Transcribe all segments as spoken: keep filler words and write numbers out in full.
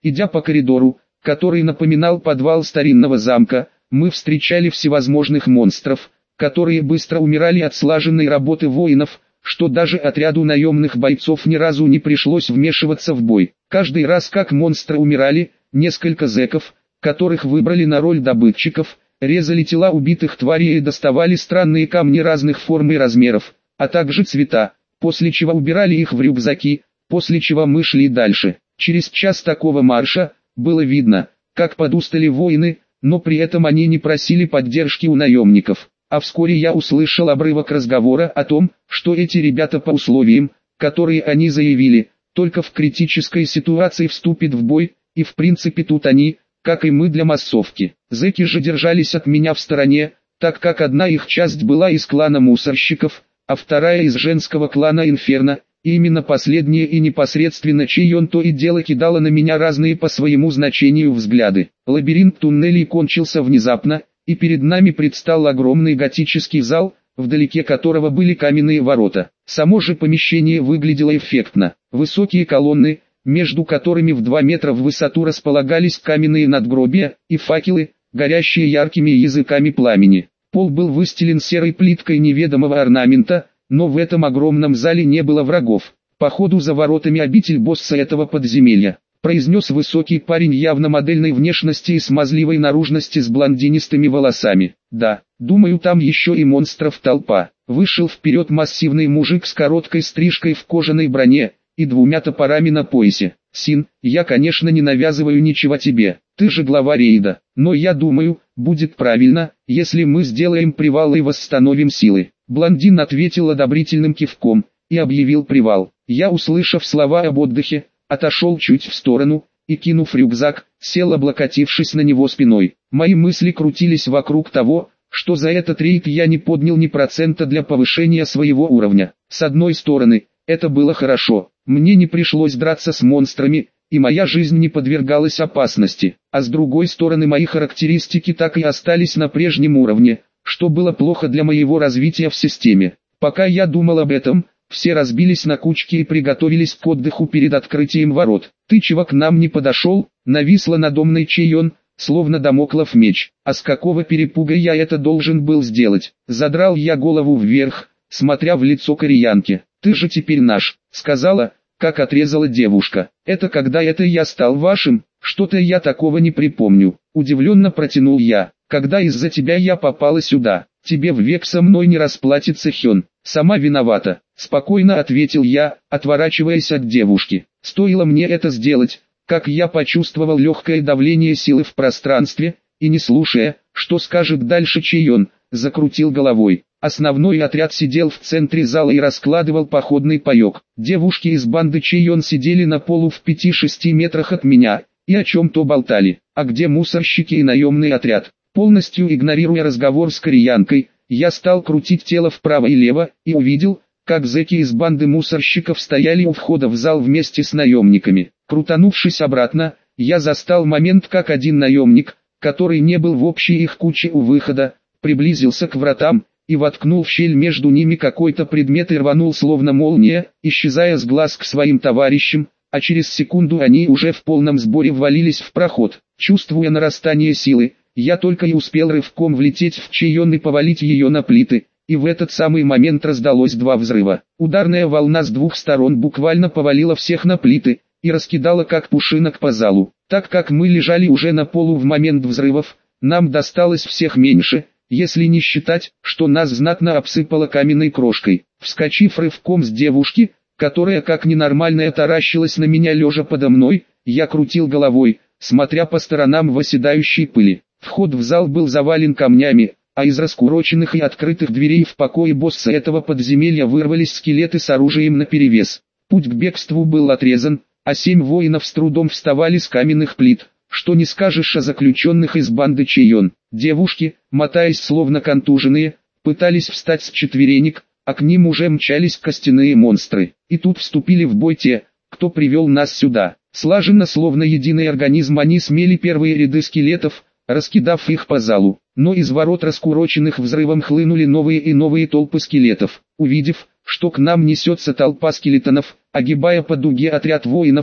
Идя по коридору, который напоминал подвал старинного замка, мы встречали всевозможных монстров, которые быстро умирали от слаженной работы воинов, что даже отряду наемных бойцов ни разу не пришлось вмешиваться в бой. Каждый раз как монстры умирали, несколько зэков, которых выбрали на роль добытчиков, резали тела убитых тварей и доставали странные камни разных форм и размеров, а также цвета, после чего убирали их в рюкзаки, после чего мы шли дальше. Через час такого марша, было видно, как подустали воины, но при этом они не просили поддержки у наемников. А вскоре я услышал обрывок разговора о том, что эти ребята по условиям, которые они заявили, только в критической ситуации вступят в бой, и в принципе тут они, как и мы для массовки. Зэки же держались от меня в стороне, так как одна их часть была из клана мусорщиков, а вторая из женского клана Инферно, и именно последняя и непосредственно Чейон то и дело кидала на меня разные по своему значению взгляды. Лабиринт туннелей кончился внезапно, и перед нами предстал огромный готический зал, вдалеке которого были каменные ворота. Само же помещение выглядело эффектно. Высокие колонны, между которыми в два метра в высоту располагались каменные надгробия, и факелы, горящие яркими языками пламени. Пол был выстелен серой плиткой неведомого орнамента, но в этом огромном зале не было врагов. Походу за воротами обитель босса этого подземелья, произнес высокий парень явно модельной внешности и смазливой наружности с блондинистыми волосами. Да, думаю, там еще и монстров толпа. Вышел вперед массивный мужик с короткой стрижкой в кожаной броне и двумя топорами на поясе. Син, я конечно не навязываю ничего тебе, ты же глава рейда, но я думаю, будет правильно, если мы сделаем привал и восстановим силы. Блондин ответил одобрительным кивком и объявил привал. Я, услышав слова об отдыхе, отошел чуть в сторону и, кинув рюкзак, сел, облокотившись на него спиной. Мои мысли крутились вокруг того, что за этот рейд я не поднял ни процента для повышения своего уровня. С одной стороны, это было хорошо, мне не пришлось драться с монстрами, и моя жизнь не подвергалась опасности, а с другой стороны мои характеристики так и остались на прежнем уровне, что было плохо для моего развития в системе. Пока я думал об этом, все разбились на кучки и приготовились к отдыху перед открытием ворот. «Ты чего к нам не подошел?» Нависла надо мной Чейон, словно дамоклов меч. А с какого перепуга я это должен был сделать? Задрал я голову вверх, смотря в лицо кореянки. «Ты же теперь наш», — сказала, как отрезала девушка. «Это когда это я стал вашим? Что-то я такого не припомню». Удивленно протянул я. «Когда из-за тебя я попала сюда, тебе век со мной не расплатится, Хён. Сама виновата», — спокойно ответил я, отворачиваясь от девушки. Стоило мне это сделать, как я почувствовал легкое давление силы в пространстве, и не слушая, что скажет дальше Чейон, закрутил головой. Основной отряд сидел в центре зала и раскладывал походный паёк. Девушки из банды Чейон сидели на полу в пяти-шести метрах от меня, и о чем-то болтали. А где мусорщики и наемный отряд? Полностью игнорируя разговор с кореянкой, я стал крутить тело вправо и лево, и увидел, как зэки из банды мусорщиков стояли у входа в зал вместе с наемниками. Крутанувшись обратно, я застал момент, как один наемник, который не был в общей их куче у выхода, приблизился к вратам, и воткнул в щель между ними какой-то предмет и рванул словно молния, исчезая с глаз к своим товарищам, а через секунду они уже в полном сборе ввалились в проход. Чувствуя нарастание силы, я только и успел рывком влететь в Чейон и повалить ее на плиты, и в этот самый момент раздалось два взрыва. Ударная волна с двух сторон буквально повалила всех на плиты, и раскидала как пушинок по залу. Так как мы лежали уже на полу в момент взрывов, нам досталось всех меньше, если не считать, что нас знатно обсыпало каменной крошкой. Вскочив рывком с девушки, которая как ненормальная таращилась на меня лежа подо мной, я крутил головой, смотря по сторонам в оседающей пыли. Вход в зал был завален камнями, а из раскуроченных и открытых дверей в покое босса этого подземелья вырвались скелеты с оружием наперевес. Путь к бегству был отрезан, а семь воинов с трудом вставали с каменных плит. Что не скажешь о заключенных из банды Чейон. Девушки, мотаясь словно контуженные, пытались встать с четверенек, а к ним уже мчались костяные монстры. И тут вступили в бой те, кто привел нас сюда. Слаженно, словно единый организм, они смели первые ряды скелетов, раскидав их по залу. Но из ворот, раскуроченных взрывом, хлынули новые и новые толпы скелетов. Увидев, что к нам несется толпа скелетонов, огибая по дуге отряд воинов,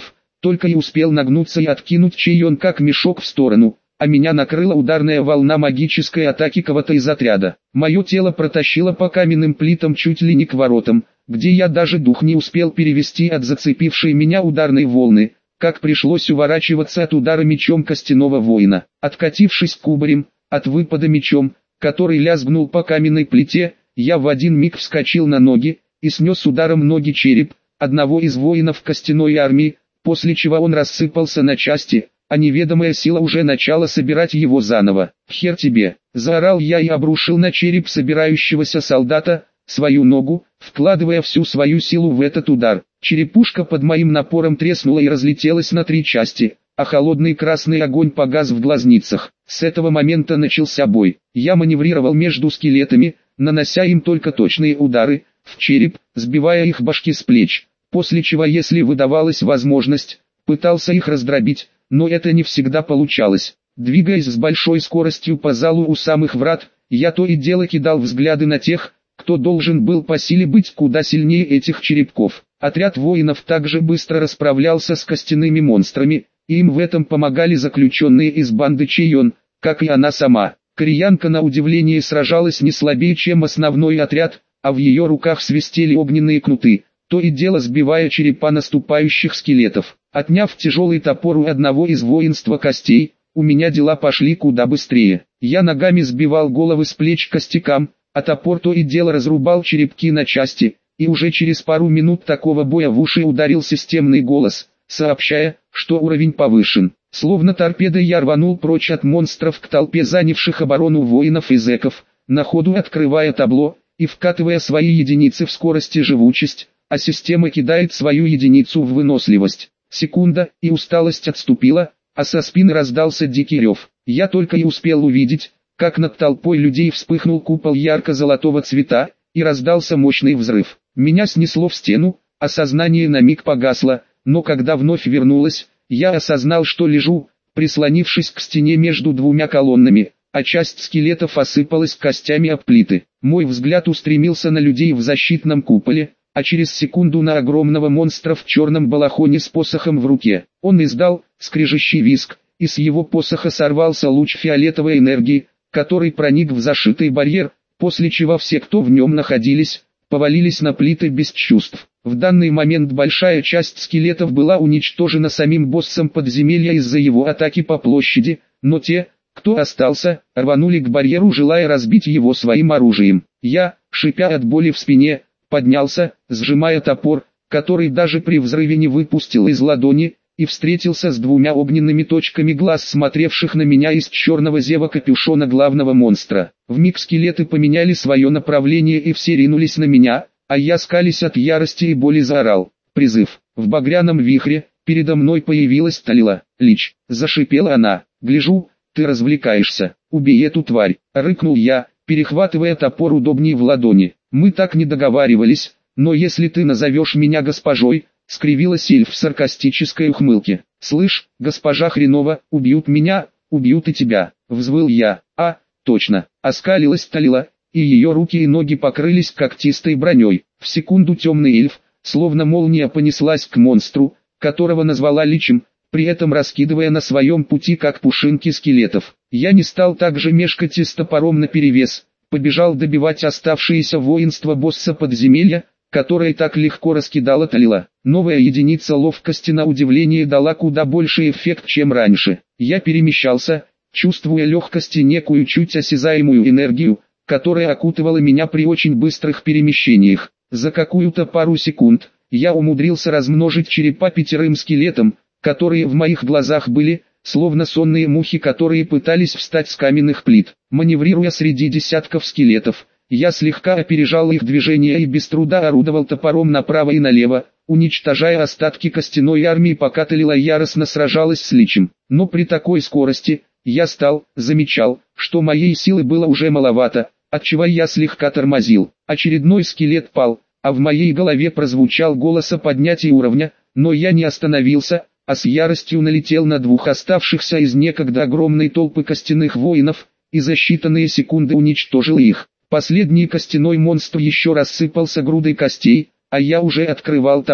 только и успел нагнуться и откинуть Чейон как мешок в сторону, а меня накрыла ударная волна магической атаки кого-то из отряда. Мое тело протащило по каменным плитам чуть ли не к воротам, где я даже дух не успел перевести от зацепившей меня ударной волны, как пришлось уворачиваться от удара мечом костяного воина. Откатившись кубарем, от выпада мечом, который лязгнул по каменной плите, я в один миг вскочил на ноги и снес ударом ноги череп одного из воинов костяной армии, после чего он рассыпался на части, а неведомая сила уже начала собирать его заново. «Хер тебе!» – заорал я и обрушил на череп собирающегося солдата свою ногу, вкладывая всю свою силу в этот удар. Черепушка под моим напором треснула и разлетелась на три части, а холодный красный огонь погас в глазницах. С этого момента начался бой. Я маневрировал между скелетами, нанося им только точные удары в череп, сбивая их башки с плеч, после чего, если выдавалась возможность, пытался их раздробить, но это не всегда получалось. Двигаясь с большой скоростью по залу у самых врат, я то и дело кидал взгляды на тех, кто должен был по силе быть куда сильнее этих черепков. Отряд воинов также быстро расправлялся с костяными монстрами, и им в этом помогали заключенные из банды Чейон, как и она сама. Кореянка на удивление сражалась не слабее, чем основной отряд, а в ее руках свистели огненные кнуты, то и дело сбивая черепа наступающих скелетов. Отняв тяжелый топор у одного из воинства костей, у меня дела пошли куда быстрее. Я ногами сбивал головы с плеч костякам, а топор то и дело разрубал черепки на части, и уже через пару минут такого боя в уши ударил системный голос, сообщая, что уровень повышен. Словно торпеда я рванул прочь от монстров к толпе занявших оборону воинов и зэков, на ходу открывая табло и вкатывая свои единицы в скорость и живучесть, а система кидает свою единицу в выносливость. Секунда, и усталость отступила, а со спины раздался дикий рев. Я только и успел увидеть, как над толпой людей вспыхнул купол ярко-золотого цвета, и раздался мощный взрыв. Меня снесло в стену, а сознание на миг погасло, но когда вновь вернулось, я осознал, что лежу, прислонившись к стене между двумя колоннами, а часть скелетов осыпалась костями об плиты. Мой взгляд устремился на людей в защитном куполе, а через секунду на огромного монстра в черном балахоне с посохом в руке. Он издал скрежещий визг, и с его посоха сорвался луч фиолетовой энергии, который проник в зашитый барьер, после чего все, кто в нем находились, повалились на плиты без чувств. В данный момент большая часть скелетов была уничтожена самим боссом подземелья из-за его атаки по площади, но те, кто остался, рванули к барьеру, желая разбить его своим оружием. Я, шипя от боли в спине, поднялся, сжимая топор, который даже при взрыве не выпустил из ладони, и встретился с двумя огненными точками глаз, смотревших на меня из черного зева капюшона главного монстра. Вмиг скелеты поменяли свое направление и все ринулись на меня, а я, скалясь от ярости и боли, заорал. Призыв. В багряном вихре передо мной появилась Талила. «Лич», — зашипела она, — «гляжу, ты развлекаешься. Убей эту тварь», — рыкнул я, перехватывая топор удобнее в ладони. «Мы так не договаривались, но если ты назовешь меня госпожой», — скривилась эльф в саркастической ухмылке. «Слышь, госпожа хренова, убьют меня, убьют и тебя», — взвыл я. «А, точно», — оскалилась Талила, и ее руки и ноги покрылись когтистой броней. В секунду темный эльф, словно молния, понеслась к монстру, которого назвала Личем, при этом раскидывая на своем пути как пушинки скелетов. Я не стал также мешкать и с топором наперевес, побежал добивать оставшееся воинство босса подземелья, которое так легко раскидала Талила. Новая единица ловкости на удивление дала куда больше эффект, чем раньше. Я перемещался, чувствуя легкость и некую чуть осязаемую энергию, которая окутывала меня при очень быстрых перемещениях. За какую-то пару секунд я умудрился размножить черепа пятерым скелетам, которые в моих глазах были, словно сонные мухи, которые пытались встать с каменных плит. Маневрируя среди десятков скелетов, я слегка опережал их движения и без труда орудовал топором направо и налево, уничтожая остатки костяной армии, пока Талила яростно сражалась с Личем. Но при такой скорости, я стал, замечал, что моей силы было уже маловато, отчего я слегка тормозил. Очередной скелет пал, а в моей голове прозвучал голос о поднятии уровня, но я не остановился, а с яростью налетел на двух оставшихся из некогда огромной толпы костяных воинов, и за считанные секунды уничтожил их. Последний костяной монстр еще рассыпался грудой костей, а я уже открывал табло.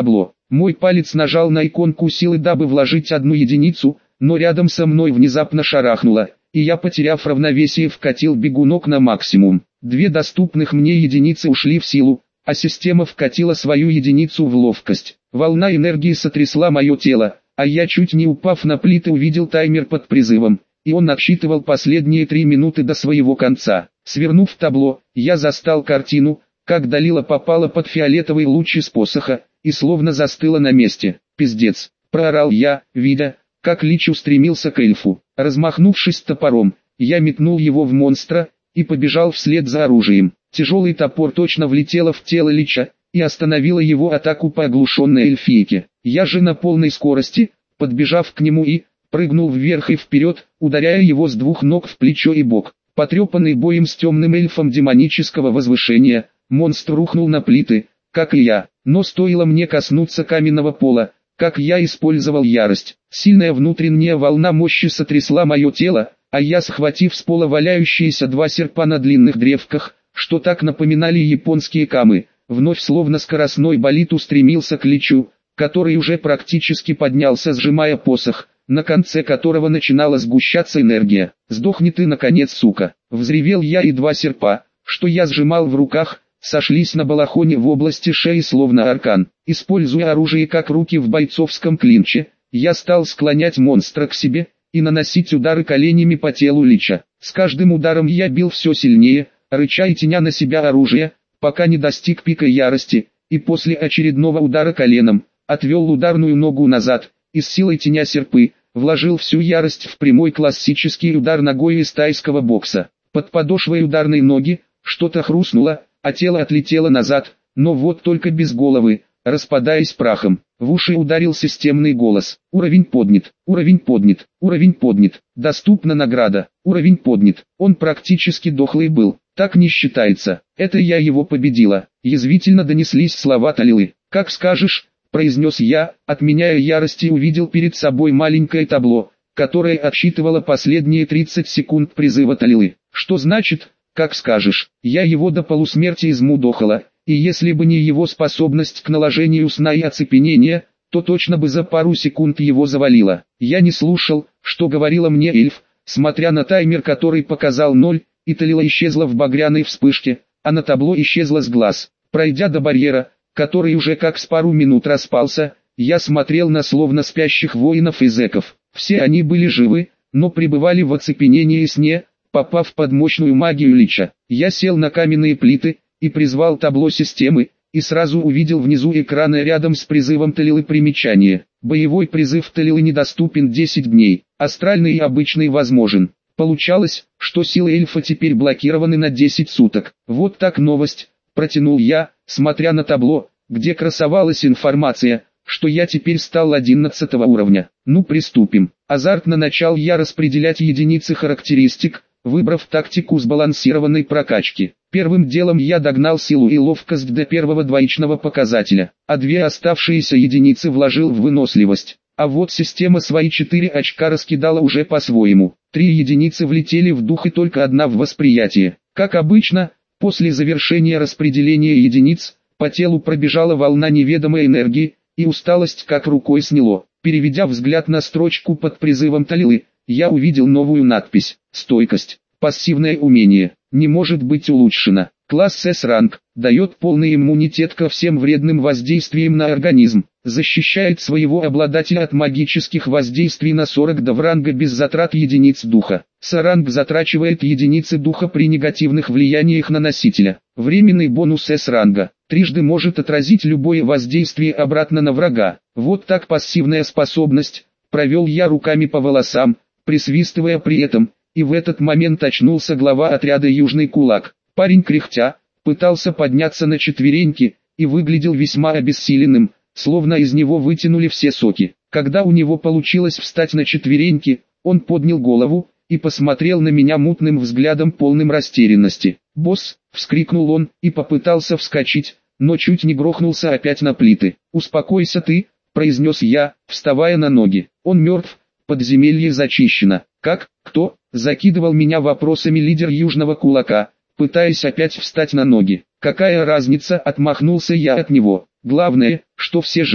Мой палец нажал на иконку силы, дабы вложить одну единицу, но рядом со мной внезапно шарахнуло, и я, потеряв равновесие, вкатил бегунок на максимум. Две доступных мне единицы ушли в силу, а система вкатила свою единицу в ловкость. Волна энергии сотрясла мое тело, а я, чуть не упав на плиты, увидел таймер под призывом, и он отсчитывал последние три минуты до своего конца. Свернув табло, я застал картину, как Далила попала под фиолетовый луч из посоха, и словно застыла на месте. «Пиздец!» – проорал я, видя, как Лич устремился к эльфу. Размахнувшись топором, я метнул его в монстра, и побежал вслед за оружием. Тяжелый топор точно влетело в тело Лича, и остановила его атаку по оглушенной эльфийке. Я же на полной скорости, подбежав к нему и, прыгнул вверх и вперед, ударяя его с двух ног в плечо и бок. Потрепанный боем с темным эльфом демонического возвышения, монстр рухнул на плиты, как и я, но стоило мне коснуться каменного пола, как я использовал ярость. Сильная внутренняя волна мощи сотрясла мое тело, а я, схватив с пола валяющиеся два серпа на длинных древках, что так напоминали японские камы, вновь словно скоростной болид устремился к Личу, который уже практически поднялся, сжимая посох, на конце которого начинала сгущаться энергия. «Сдохни ты, наконец, сука!» Взревел я, и два серпа, что я сжимал в руках, сошлись на балахоне в области шеи словно аркан. Используя оружие как руки в бойцовском клинче, я стал склонять монстра к себе и наносить удары коленями по телу Лича. С каждым ударом я бил все сильнее, рыча и тяня на себя оружие, пока не достиг пика ярости, и после очередного удара коленом, отвел ударную ногу назад, и с силой тяня серпы, вложил всю ярость в прямой классический удар ногой из тайского бокса. Под подошвой ударной ноги что-то хрустнуло, а тело отлетело назад, но вот только без головы, распадаясь прахом. В уши ударил системный голос. Уровень поднят, уровень поднят, уровень поднят, доступна награда, уровень поднят. Он практически дохлый был, так не считается, это я его победила. Язвительно донеслись слова Талилы. «Как скажешь», — произнес я, отменяя ярость, и увидел перед собой маленькое табло, которое отсчитывало последние тридцать секунд призыва Талилы. «Что значит, как скажешь?» Я его до полусмерти измудохала, и если бы не его способность к наложению сна и оцепенения, то точно бы за пару секунд его завалило. Я не слушал, что говорила мне эльф, смотря на таймер, который показал ноль, и Талила исчезла в багряной вспышке, а на табло исчезла с глаз. Пройдя до барьера, который уже как с пару минут распался, я смотрел на словно спящих воинов и зэков. Все они были живы, но пребывали в оцепенении и сне, попав под мощную магию Лича. Я сел на каменные плиты и призвал табло системы, и сразу увидел внизу экрана рядом с призывом Талилы примечание. Боевой призыв Талилы недоступен десять дней, астральный и обычный возможен. Получалось, что силы эльфа теперь блокированы на десять суток. Вот так новость, протянул я, смотря на табло, где красовалась информация, что я теперь стал одиннадцатого уровня. Ну, приступим. Азартно начал я распределять единицы характеристик, выбрав тактику сбалансированной прокачки. Первым делом я догнал силу и ловкость до первого двоичного показателя, а две оставшиеся единицы вложил в выносливость. А вот система свои четыре очка раскидала уже по-своему. Три единицы влетели в дух и только одна в восприятие. Как обычно, после завершения распределения единиц, по телу пробежала волна неведомой энергии, и усталость как рукой сняло. Переведя взгляд на строчку под призывом Талилы, я увидел новую надпись. Стойкость. Пассивное умение. Не может быть улучшено. Класс С-ранг. Дает полный иммунитет ко всем вредным воздействиям на организм. Защищает своего обладателя от магических воздействий на сорок до ранга без затрат единиц духа. С-ранг затрачивает единицы духа при негативных влияниях на носителя. Временный бонус С-ранга. Трижды может отразить любое воздействие обратно на врага. Вот так пассивная способность. Провел я руками по волосам, присвистывая при этом, и в этот момент очнулся глава отряда «Южный кулак». Парень, кряхтя, пытался подняться на четвереньки, и выглядел весьма обессиленным, словно из него вытянули все соки. Когда у него получилось встать на четвереньки, он поднял голову и посмотрел на меня мутным взглядом, полным растерянности. «Босс!» — вскрикнул он и попытался вскочить, но чуть не грохнулся опять на плиты. «Успокойся ты!» — произнес я, вставая на ноги. «Он мертв, подземелье зачищено». «Как? Кто?» — закидывал меня вопросами лидер Южного кулака, пытаясь опять встать на ноги. «Какая разница?» — отмахнулся я от него. «Главное, что все живы».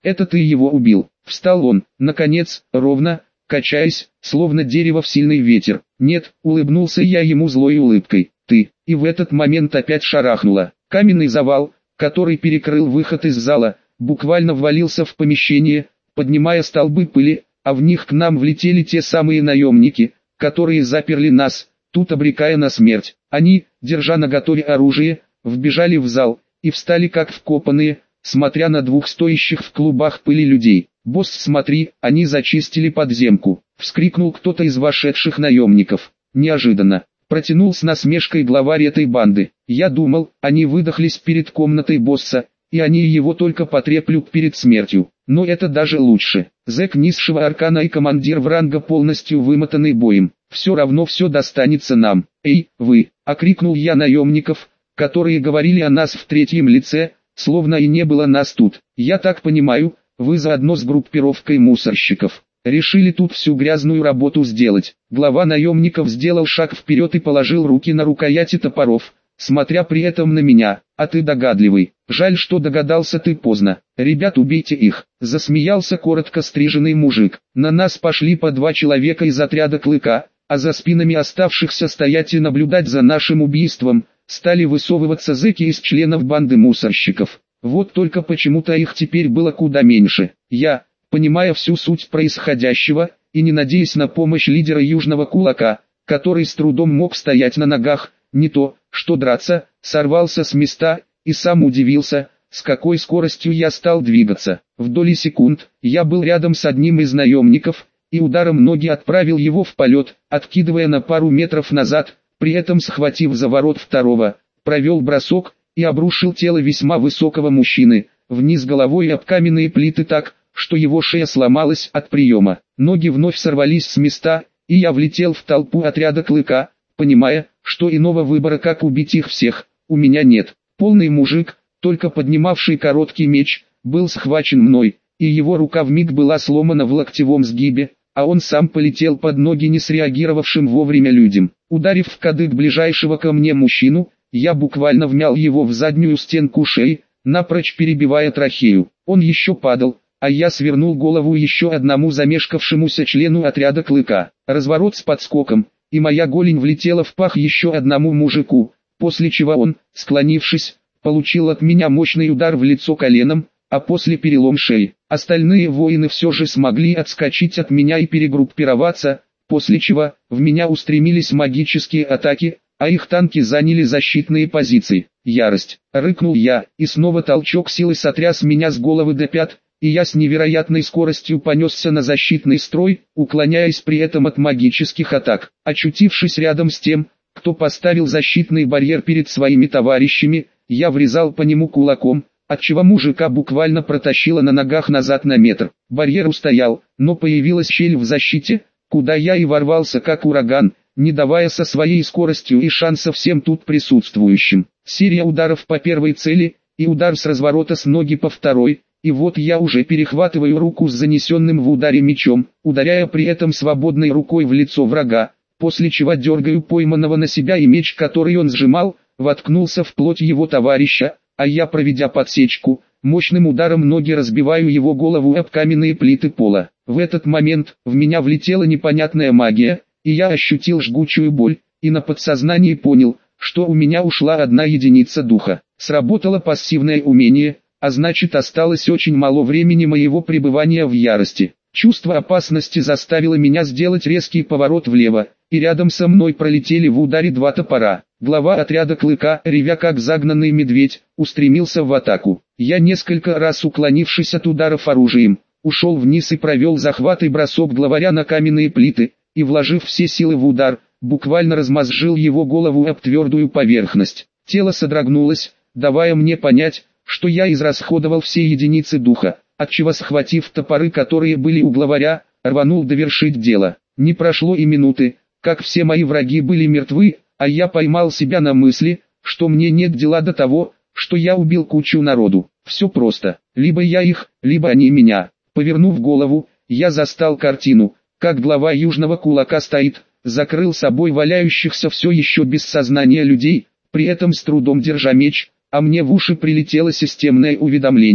это ты его убил. Встал он, наконец, ровно, качаясь, словно дерево в сильный ветер. Нет, улыбнулся я ему злой улыбкой. Ты, и в этот момент опять шарахнуло. Каменный завал, который перекрыл выход из зала, буквально ввалился в помещение, поднимая столбы пыли, а в них к нам влетели те самые наемники, которые заперли нас, тут обрекая на смерть. Они, держа наготове оружие, вбежали в зал и встали как вкопанные, смотря на двух стоящих в клубах пыли людей. «Босс, смотри, они зачистили подземку!» — вскрикнул кто-то из вошедших наемников. Неожиданно. Протянул с насмешкой главарь этой банды. Я думал, они выдохлись перед комнатой босса, и они его только потреплют перед смертью. Но это даже лучше. Зэк низшего аркана и командир вранга полностью вымотанный боем. Все равно все достанется нам. «Эй, вы!» — окрикнул я наемников, которые говорили о нас в третьем лице, словно и не было нас тут. «Я так понимаю, вы заодно с группировкой мусорщиков. Решили тут всю грязную работу сделать». Глава наемников сделал шаг вперед и положил руки на рукояти топоров, смотря при этом на меня. «А ты догадливый. Жаль, что догадался ты поздно. Ребят, убейте их!» Засмеялся коротко стриженный мужик. На нас пошли по два человека из отряда Клыка, а за спинами оставшихся стоять и наблюдать за нашим убийством стали высовываться зэки из членов банды мусорщиков. Вот только почему-то их теперь было куда меньше. Я, понимая всю суть происходящего, и не надеясь на помощь лидера Южного Кулака, который с трудом мог стоять на ногах, не то, что драться, сорвался с места, и сам удивился, с какой скоростью я стал двигаться. В доли секунд, я был рядом с одним из наемников, и ударом ноги отправил его в полет, откидывая на пару метров назад, при этом схватив за ворот второго, провел бросок, и обрушил тело весьма высокого мужчины, вниз головой об каменные плиты так, что его шея сломалась от приема. Ноги вновь сорвались с места, и я влетел в толпу отряда Клыка, понимая, что иного выбора как убить их всех, у меня нет. Полный мужик, только поднимавший короткий меч, был схвачен мной, и его рука вмиг была сломана в локтевом сгибе, а он сам полетел под ноги не среагировавшим вовремя людям. Ударив в кадык ближайшего ко мне мужчину, я буквально вмял его в заднюю стенку шеи, напрочь перебивая трахею. Он еще падал, а я свернул голову еще одному замешкавшемуся члену отряда Клыка. Разворот с подскоком, и моя голень влетела в пах еще одному мужику, после чего он, склонившись, получил от меня мощный удар в лицо коленом, а после перелом шеи. Остальные воины все же смогли отскочить от меня и перегруппироваться, после чего в меня устремились магические атаки, а их танки заняли защитные позиции. Ярость. Рыкнул я, и снова толчок силы сотряс меня с головы до пят, и я с невероятной скоростью понесся на защитный строй, уклоняясь при этом от магических атак. Очутившись рядом с тем, кто поставил защитный барьер перед своими товарищами, я врезал по нему кулаком, отчего мужика буквально протащило на ногах назад на метр. Барьер устоял, но появилась щель в защите, куда я и ворвался как ураган, не давая со своей скоростью и шанса всем тут присутствующим. Серия ударов по первой цели, и удар с разворота с ноги по второй, и вот я уже перехватываю руку с занесенным в ударе мечом, ударяя при этом свободной рукой в лицо врага, после чего дергаю пойманного на себя, и меч, который он сжимал, воткнулся в плоть его товарища, а я, проведя подсечку, мощным ударом ноги разбиваю его голову об каменные плиты пола. В этот момент в меня влетела непонятная магия, и я ощутил жгучую боль, и на подсознании понял, что у меня ушла одна единица духа. Сработало пассивное умение, а значит осталось очень мало времени моего пребывания в ярости. Чувство опасности заставило меня сделать резкий поворот влево, и рядом со мной пролетели в ударе два топора. Глава отряда Клыка, ревя как загнанный медведь, устремился в атаку. Я, несколько раз уклонившись от ударов оружием, ушел вниз и провел захват и бросок главаря на каменные плиты, и, вложив все силы в удар, буквально размозжил его голову об твердую поверхность. Тело содрогнулось, давая мне понять, что я израсходовал все единицы духа, отчего, схватив топоры, которые были у главаря, рванул довершить дело. Не прошло и минуты, как все мои враги были мертвы, а я поймал себя на мысли, что мне нет дела до того, что я убил кучу народу. Все просто, либо я их, либо они меня. Повернув голову, я застал картину, как глава Южного Кулака стоит, закрыл собой валяющихся все еще без сознания людей, при этом с трудом держа меч, а мне в уши прилетело системное уведомление,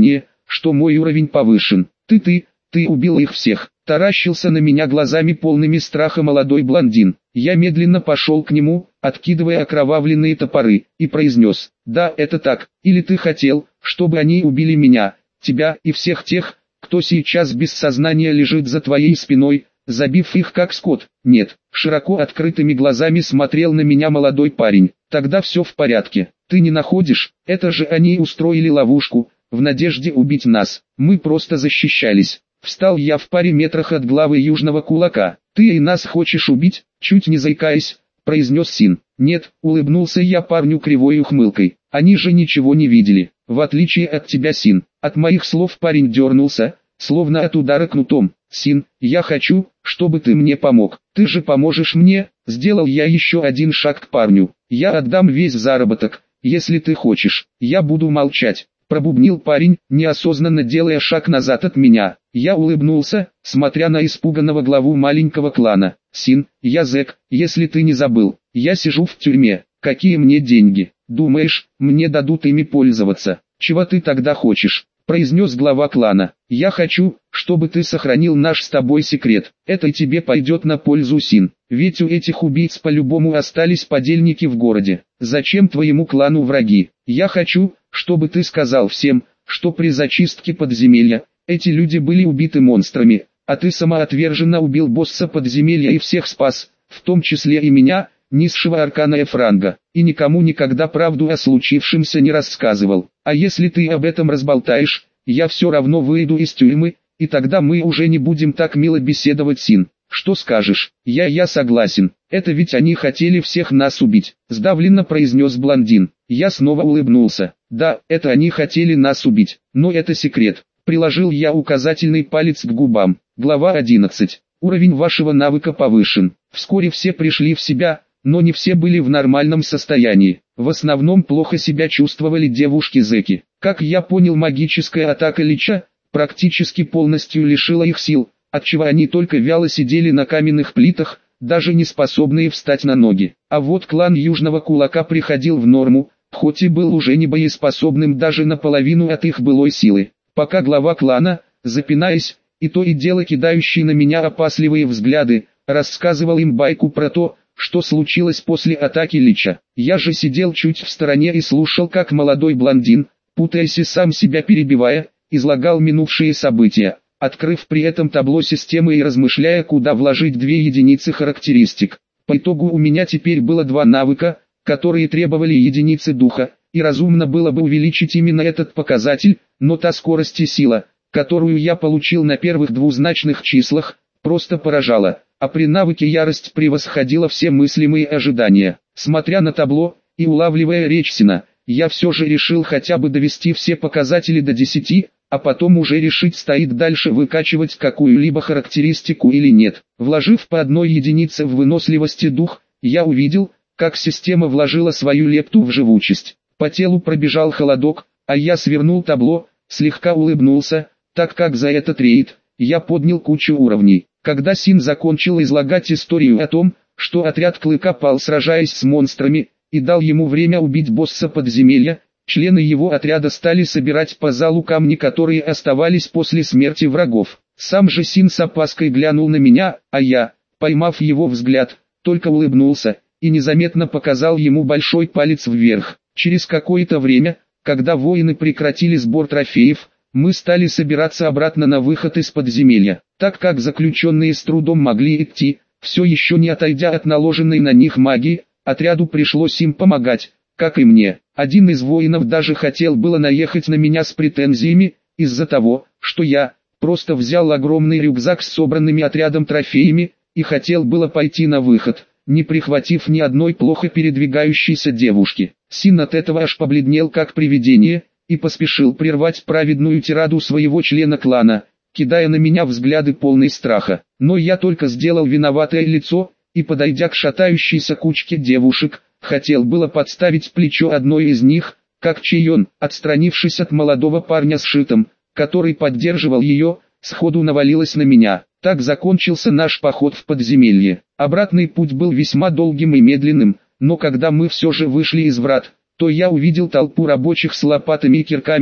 что мой уровень повышен. Ты-ты, ты убил их всех. Таращился на меня глазами полными страха молодой блондин. Я медленно пошел к нему, откидывая окровавленные топоры, и произнес: да, это так, или ты хотел, чтобы они убили меня, тебя и всех тех, кто сейчас без сознания лежит за твоей спиной, забив их как скот? Нет. Широко открытыми глазами смотрел на меня молодой парень. Тогда все в порядке. Ты не находишь? Это же они устроили ловушку, в надежде убить нас. Мы просто защищались. Встал я в паре метрах от главы южного кулака. Ты и нас хочешь убить? Чуть не заикаясь, произнес Син. Нет, улыбнулся я парню кривой ухмылкой. Они же ничего не видели. В отличие от тебя, Син. От моих слов парень дернулся, словно от удара кнутом. Син, я хочу, чтобы ты мне помог. Ты же поможешь мне? Сделал я еще один шаг к парню. Я отдам весь заработок, если ты хочешь. Я буду молчать. Пробубнил парень, неосознанно делая шаг назад от меня. Я улыбнулся, смотря на испуганного главу маленького клана. Син, я зэк, если ты не забыл. Я сижу в тюрьме. Какие мне деньги? Думаешь, мне дадут ими пользоваться? Чего ты тогда хочешь? Произнес глава клана. Я хочу, чтобы ты сохранил наш с тобой секрет. Это и тебе пойдет на пользу, Син. Ведь у этих убийц по-любому остались подельники в городе. Зачем твоему клану враги? Я хочу, чтобы ты сказал всем, что при зачистке подземелья, эти люди были убиты монстрами, а ты самоотверженно убил босса подземелья и всех спас, в том числе и меня, низшего аркана Эфранга, и никому никогда правду о случившемся не рассказывал. А если ты об этом разболтаешь, я все равно выйду из тюрьмы, и тогда мы уже не будем так мило беседовать, Син. Что скажешь? Я я согласен. Это ведь они хотели всех нас убить, сдавленно произнес блондин. Я снова улыбнулся. Да, это они хотели нас убить, но это секрет. Приложил я указательный палец к губам. Глава одиннадцать. Уровень вашего навыка повышен. Вскоре все пришли в себя, но не все были в нормальном состоянии. В основном плохо себя чувствовали девушки-зэки. Как я понял, магическая атака Лича практически полностью лишила их сил, отчего они только вяло сидели на каменных плитах, даже не способные встать на ноги. А вот клан Южного Кулака приходил в норму, хоть и был уже не боеспособным даже наполовину от их былой силы. Пока глава клана, запинаясь, и то и дело кидающий на меня опасливые взгляды, рассказывал им байку про то, что случилось после атаки Лича. Я же сидел чуть в стороне и слушал, как молодой блондин, путаясь и сам себя перебивая, излагал минувшие события, открыв при этом табло системы и размышляя, куда вложить две единицы характеристик. По итогу у меня теперь было два навыка, которые требовали единицы духа, и разумно было бы увеличить именно этот показатель, но та скорость и сила, которую я получил на первых двузначных числах, просто поражала, а при навыке ярость превосходила все мыслимые ожидания. Смотря на табло и улавливая речь Сина, я все же решил хотя бы довести все показатели до десяти, а потом уже решить, стоит дальше выкачивать какую-либо характеристику или нет. Вложив по одной единице в выносливость и дух, я увидел, как система вложила свою лепту в живучесть. По телу пробежал холодок, а я свернул табло, слегка улыбнулся, так как за этот рейд я поднял кучу уровней. Когда Син закончил излагать историю о том, что отряд Клыка пал, сражаясь с монстрами, и дал ему время убить босса подземелья, члены его отряда стали собирать по залу камни, которые оставались после смерти врагов. Сам же Син с опаской глянул на меня, а я, поймав его взгляд, только улыбнулся и незаметно показал ему большой палец вверх. Через какое-то время, когда воины прекратили сбор трофеев, мы стали собираться обратно на выход из подземелья. Так как заключенные с трудом могли идти, все еще не отойдя от наложенной на них магии, отряду пришлось им помогать, как и мне. Один из воинов даже хотел было наехать на меня с претензиями, из-за того, что я просто взял огромный рюкзак с собранными отрядом трофеями, и хотел было пойти на выход, не прихватив ни одной плохо передвигающейся девушки. Син от этого аж побледнел как привидение, и поспешил прервать праведную тираду своего члена клана, кидая на меня взгляды полные страха. Но я только сделал виноватое лицо, и подойдя к шатающейся кучке девушек, хотел было подставить плечо одной из них, как Чейон, отстранившись от молодого парня с шитом, который поддерживал ее, сходу навалилась на меня. Так закончился наш поход в подземелье. Обратный путь был весьма долгим и медленным, но когда мы все же вышли из врат, то я увидел толпу рабочих с лопатами и кирками,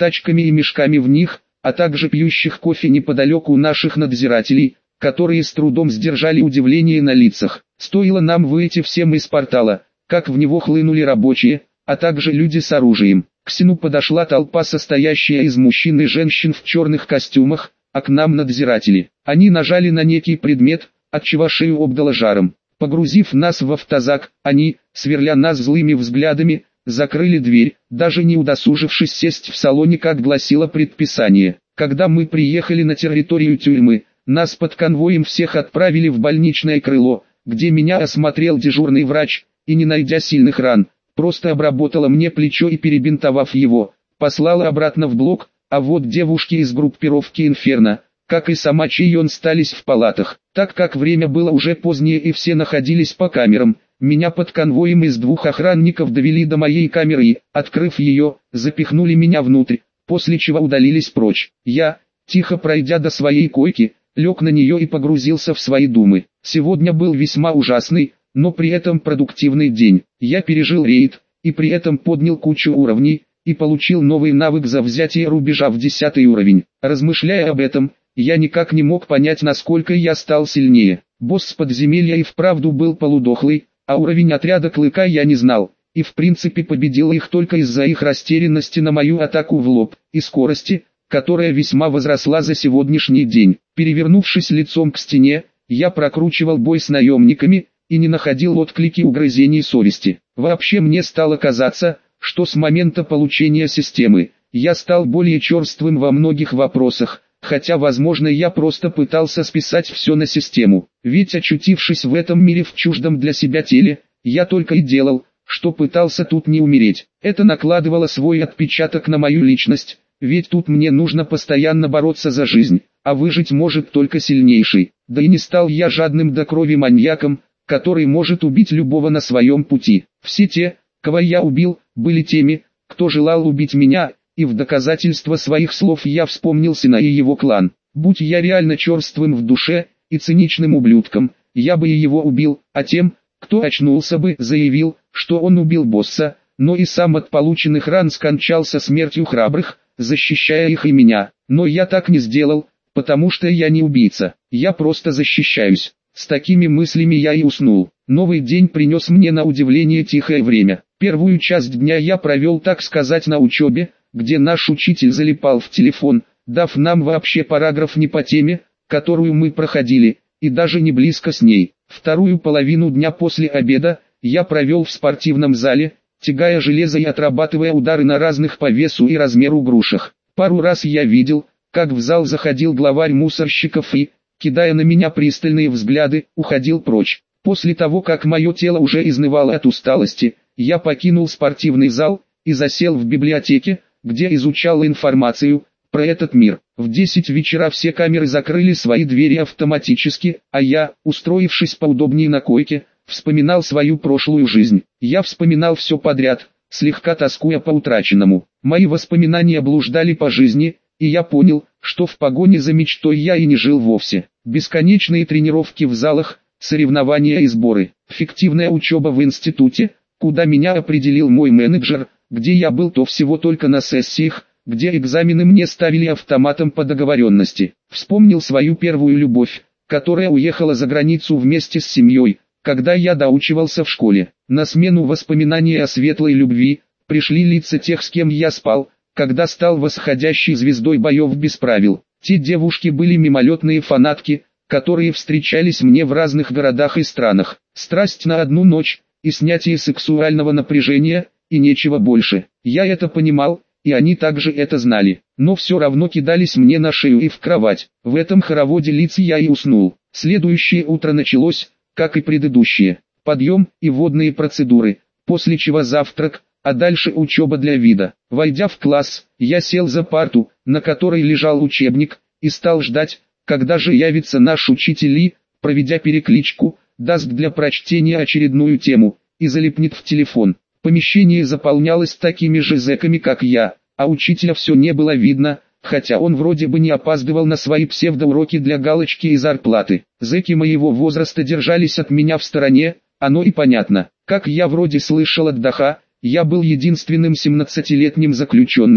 тачками и мешками в них, а также пьющих кофе неподалеку наших надзирателей, которые с трудом сдержали удивление на лицах. Стоило нам выйти всем из портала, как в него хлынули рабочие, а также люди с оружием. К Сину подошла толпа, состоящая из мужчин и женщин в черных костюмах, а к нам надзиратели. Они нажали на некий предмет, отчего шею обдало жаром. Погрузив нас в автозак, они, сверля нас злыми взглядами, закрыли дверь, даже не удосужившись сесть в салоне, как гласило предписание. Когда мы приехали на территорию тюрьмы, нас под конвоем всех отправили в больничное крыло, где меня осмотрел дежурный врач, и не найдя сильных ран, просто обработала мне плечо и, перебинтовав его, послала обратно в блок. А вот девушки из группировки «Инферно», как и сама Чийон, остались в палатах. Так как время было уже позднее и все находились по камерам, меня под конвоем из двух охранников довели до моей камеры и, открыв ее, запихнули меня внутрь, после чего удалились прочь. Я, тихо пройдя до своей койки, лег на нее и погрузился в свои думы. Сегодня был весьма ужасный, но при этом продуктивный день. Я пережил рейд, и при этом поднял кучу уровней, и получил новый навык за взятие рубежа в десятый уровень. Размышляя об этом, я никак не мог понять, насколько я стал сильнее. Босс подземелья и вправду был полудохлый, а уровень отряда Клыка я не знал, и в принципе победил их только из-за их растерянности на мою атаку в лоб, и скорости, которая весьма возросла за сегодняшний день. Перевернувшись лицом к стене, я прокручивал бой с наемниками, и не находил отклики угрызений совести. Вообще мне стало казаться, что с момента получения системы, я стал более черствым во многих вопросах, хотя возможно я просто пытался списать все на систему. Ведь очутившись в этом мире в чуждом для себя теле, я только и делал, что пытался тут не умереть. Это накладывало свой отпечаток на мою личность, ведь тут мне нужно постоянно бороться за жизнь, а выжить может только сильнейший. Да и не стал я жадным до крови маньяком, который может убить любого на своем пути. Все те, кого я убил, были теми, кто желал убить меня, и в доказательство своих слов я вспомнил Сина и его клан. Будь я реально черствым в душе и циничным ублюдком, я бы и его убил, а тем, кто очнулся бы, заявил, что он убил босса, но и сам от полученных ран скончался смертью храбрых, защищая их и меня. Но я так не сделал, потому что я не убийца, я просто защищаюсь. С такими мыслями я и уснул. Новый день принес мне на удивление тихое время. Первую часть дня я провел, так сказать, на учебе, где наш учитель залипал в телефон, дав нам вообще параграф не по теме, которую мы проходили, и даже не близко с ней. Вторую половину дня после обеда я провел в спортивном зале, тягая железо и отрабатывая удары на разных по весу и размеру грушах. Пару раз я видел, как в зал заходил главарь мусорщиков и, кидая на меня пристальные взгляды, уходил прочь. После того, как мое тело уже изнывало от усталости, я покинул спортивный зал и засел в библиотеке, где изучал информацию про этот мир. В десять вечера все камеры закрыли свои двери автоматически, а я, устроившись поудобнее на койке, вспоминал свою прошлую жизнь. Я вспоминал все подряд, слегка тоскуя по утраченному. Мои воспоминания блуждали по жизни, и я понял, что в погоне за мечтой я и не жил вовсе. Бесконечные тренировки в залах, соревнования и сборы, фиктивная учеба в институте, куда меня определил мой менеджер, где я был то всего только на сессиях, где экзамены мне ставили автоматом по договоренности. Вспомнил свою первую любовь, которая уехала за границу вместе с семьей, когда я доучивался в школе. На смену воспоминаний о светлой любви пришли лица тех, с кем я спал, когда стал восходящей звездой боев без правил. Те девушки были мимолетные фанатки, которые встречались мне в разных городах и странах. Страсть на одну ночь, и снятие сексуального напряжения, и нечего больше. Я это понимал, и они также это знали, но все равно кидались мне на шею и в кровать. В этом хороводе лиц я и уснул. Следующее утро началось, как и предыдущее. Подъем и водные процедуры, после чего завтрак, а дальше учеба для вида. Войдя в класс, я сел за парту, на которой лежал учебник, и стал ждать, когда же явится наш учитель и, проведя перекличку, даст для прочтения очередную тему, и залипнет в телефон. Помещение заполнялось такими же зэками, как я, а учителя все не было видно, хотя он вроде бы не опаздывал на свои псевдоуроки для галочки и зарплаты. Зэки моего возраста держались от меня в стороне, оно и понятно. Как я вроде слышал от Даха, я был единственным семнадцатилетним заключенным,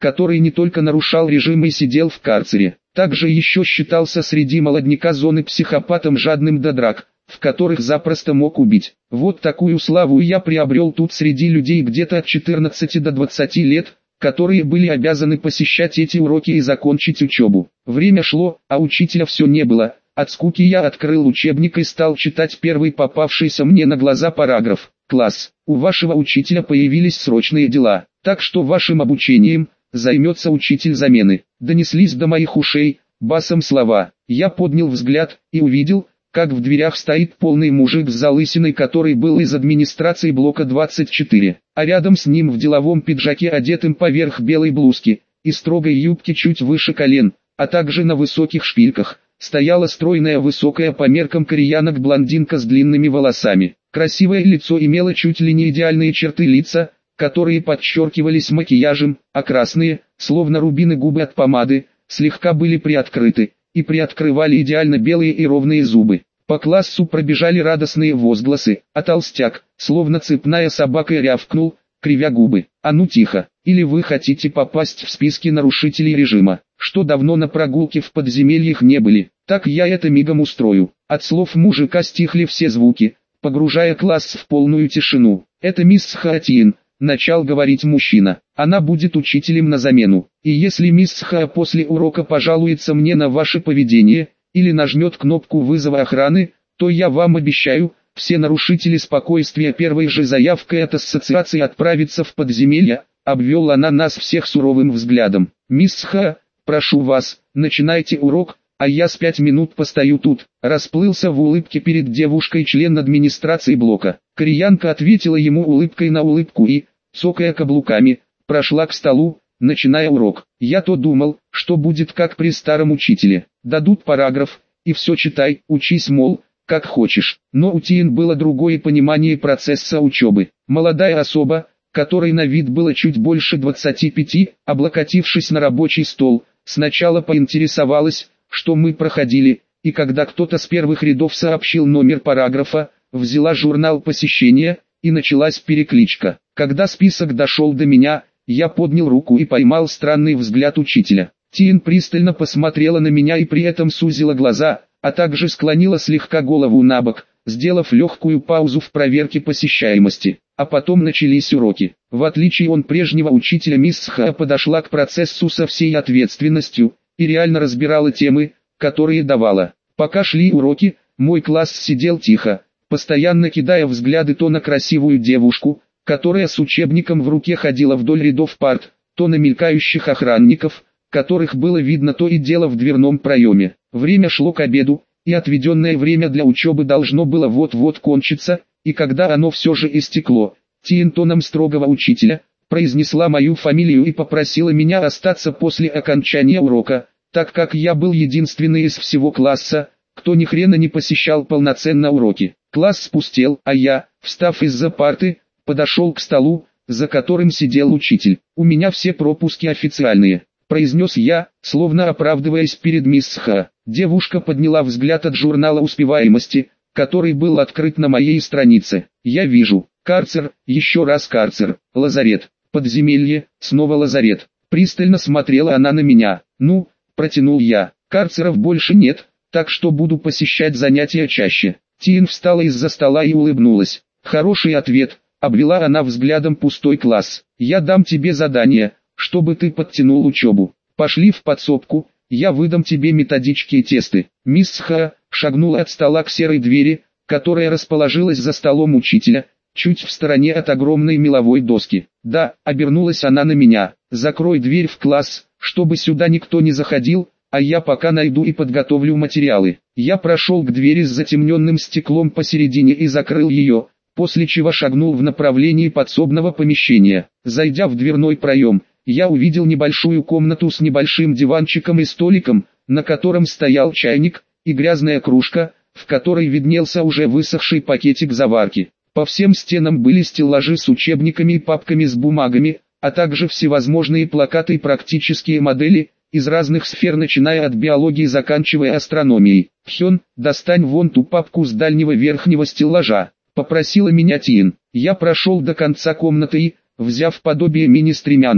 который не только нарушал режим и сидел в карцере, также еще считался среди молодняка зоны психопатом, жадным до драк, в которых запросто мог убить. Вот такую славу я приобрел тут среди людей где-то от четырнадцати до двадцати лет, которые были обязаны посещать эти уроки и закончить учебу. Время шло, а учителя все не было. От скуки я открыл учебник и стал читать первый попавшийся мне на глаза параграф. Класс, у вашего учителя появились срочные дела, так что вашим обучением займется учитель замены. Донеслись до моих ушей басом слова. Я поднял взгляд и увидел, как в дверях стоит полный мужик с залысиной, который был из администрации блока двадцать четыре, а рядом с ним в деловом пиджаке, одетым поверх белой блузки и строгой юбки чуть выше колен, а также на высоких шпильках, стояла стройная, высокая по меркам кореянок блондинка с длинными волосами. Красивое лицо имело чуть ли не идеальные черты лица, которые подчеркивались макияжем, а красные, словно рубины губы от помады, слегка были приоткрыты и приоткрывали идеально белые и ровные зубы. По классу пробежали радостные возгласы, а толстяк, словно цепная собака, рявкнул, кривя губы: «А ну тихо, или вы хотите попасть в списки нарушителей режима, что давно на прогулке в подземельях не были, так я это мигом устрою». От слов мужика стихли все звуки, погружая класс в полную тишину. «Это мисс Хаатин», — начал говорить мужчина. «Она будет учителем на замену. И если мисс Ха после урока пожалуется мне на ваше поведение, или нажмет кнопку вызова охраны, то я вам обещаю, все нарушители спокойствия первой же заявкой от ассоциации отправятся в подземелье». Обвела она нас всех суровым взглядом. «Мисс Ха, прошу вас, начинайте урок, а я с пять минут постою тут». Расплылся в улыбке перед девушкой член администрации блока. Кореянка ответила ему улыбкой на улыбку и, цокая каблуками, прошла к столу, начиная урок. Я-то думал, что будет как при старом учителе. Дадут параграф, и все читай, учись, мол, как хочешь. Но у Тин было другое понимание процесса учебы. Молодая особа, которой на вид было чуть больше двадцати пяти, облокотившись на рабочий стол, сначала поинтересовалась, что мы проходили, и когда кто-то с первых рядов сообщил номер параграфа, взяла журнал посещения, и началась перекличка. Когда список дошел до меня, я поднял руку и поймал странный взгляд учителя. Тин пристально посмотрела на меня и при этом сузила глаза, а также склонила слегка голову на бок, сделав легкую паузу в проверке посещаемости. А потом начались уроки. В отличие от прежнего учителя, мисс Ха подошла к процессу со всей ответственностью и реально разбирала темы, которые давала. Пока шли уроки, мой класс сидел тихо, постоянно кидая взгляды то на красивую девушку, которая с учебником в руке ходила вдоль рядов парт, то на мелькающих охранников, которых было видно то и дело в дверном проеме. Время шло к обеду, и отведенное время для учебы должно было вот-вот кончиться, и когда оно все же истекло, Тин тоном строгого учителя произнесла мою фамилию и попросила меня остаться после окончания урока, так как я был единственный из всего класса, кто ни хрена не посещал полноценно уроки. Класс спустел, а я, встав из-за парты, подошел к столу, за которым сидел учитель. «У меня все пропуски официальные», — произнес я, словно оправдываясь перед мисс Ха. Девушка подняла взгляд от журнала успеваемости, который был открыт на моей странице. «Я вижу. Карцер, еще раз карцер, лазарет, подземелье, снова лазарет». Пристально смотрела она на меня. «Ну», — протянул я, — «карцеров больше нет, так что буду посещать занятия чаще». Тин встала из-за стола и улыбнулась. «Хороший ответ», — обвела она взглядом пустой класс. «Я дам тебе задание, чтобы ты подтянул учебу. Пошли в подсобку, я выдам тебе методички и тесты». Мисс Ха шагнула от стола к серой двери, которая расположилась за столом учителя, чуть в стороне от огромной меловой доски. «Да», — обернулась она на меня, — «закрой дверь в класс, чтобы сюда никто не заходил, а я пока найду и подготовлю материалы». Я прошел к двери с затемненным стеклом посередине и закрыл ее, после чего шагнул в направлении подсобного помещения. Зайдя в дверной проем, я увидел небольшую комнату с небольшим диванчиком и столиком, на котором стоял чайник, и грязная кружка, в которой виднелся уже высохший пакетик заварки. По всем стенам были стеллажи с учебниками и папками с бумагами, а также всевозможные плакаты и практические модели, из разных сфер, начиная от биологии и заканчивая астрономией. «Хён, достань вон ту папку с дальнего верхнего стеллажа», — попросила меня Тин. Я прошел до конца комнаты и, взяв подобие мини-стремянки,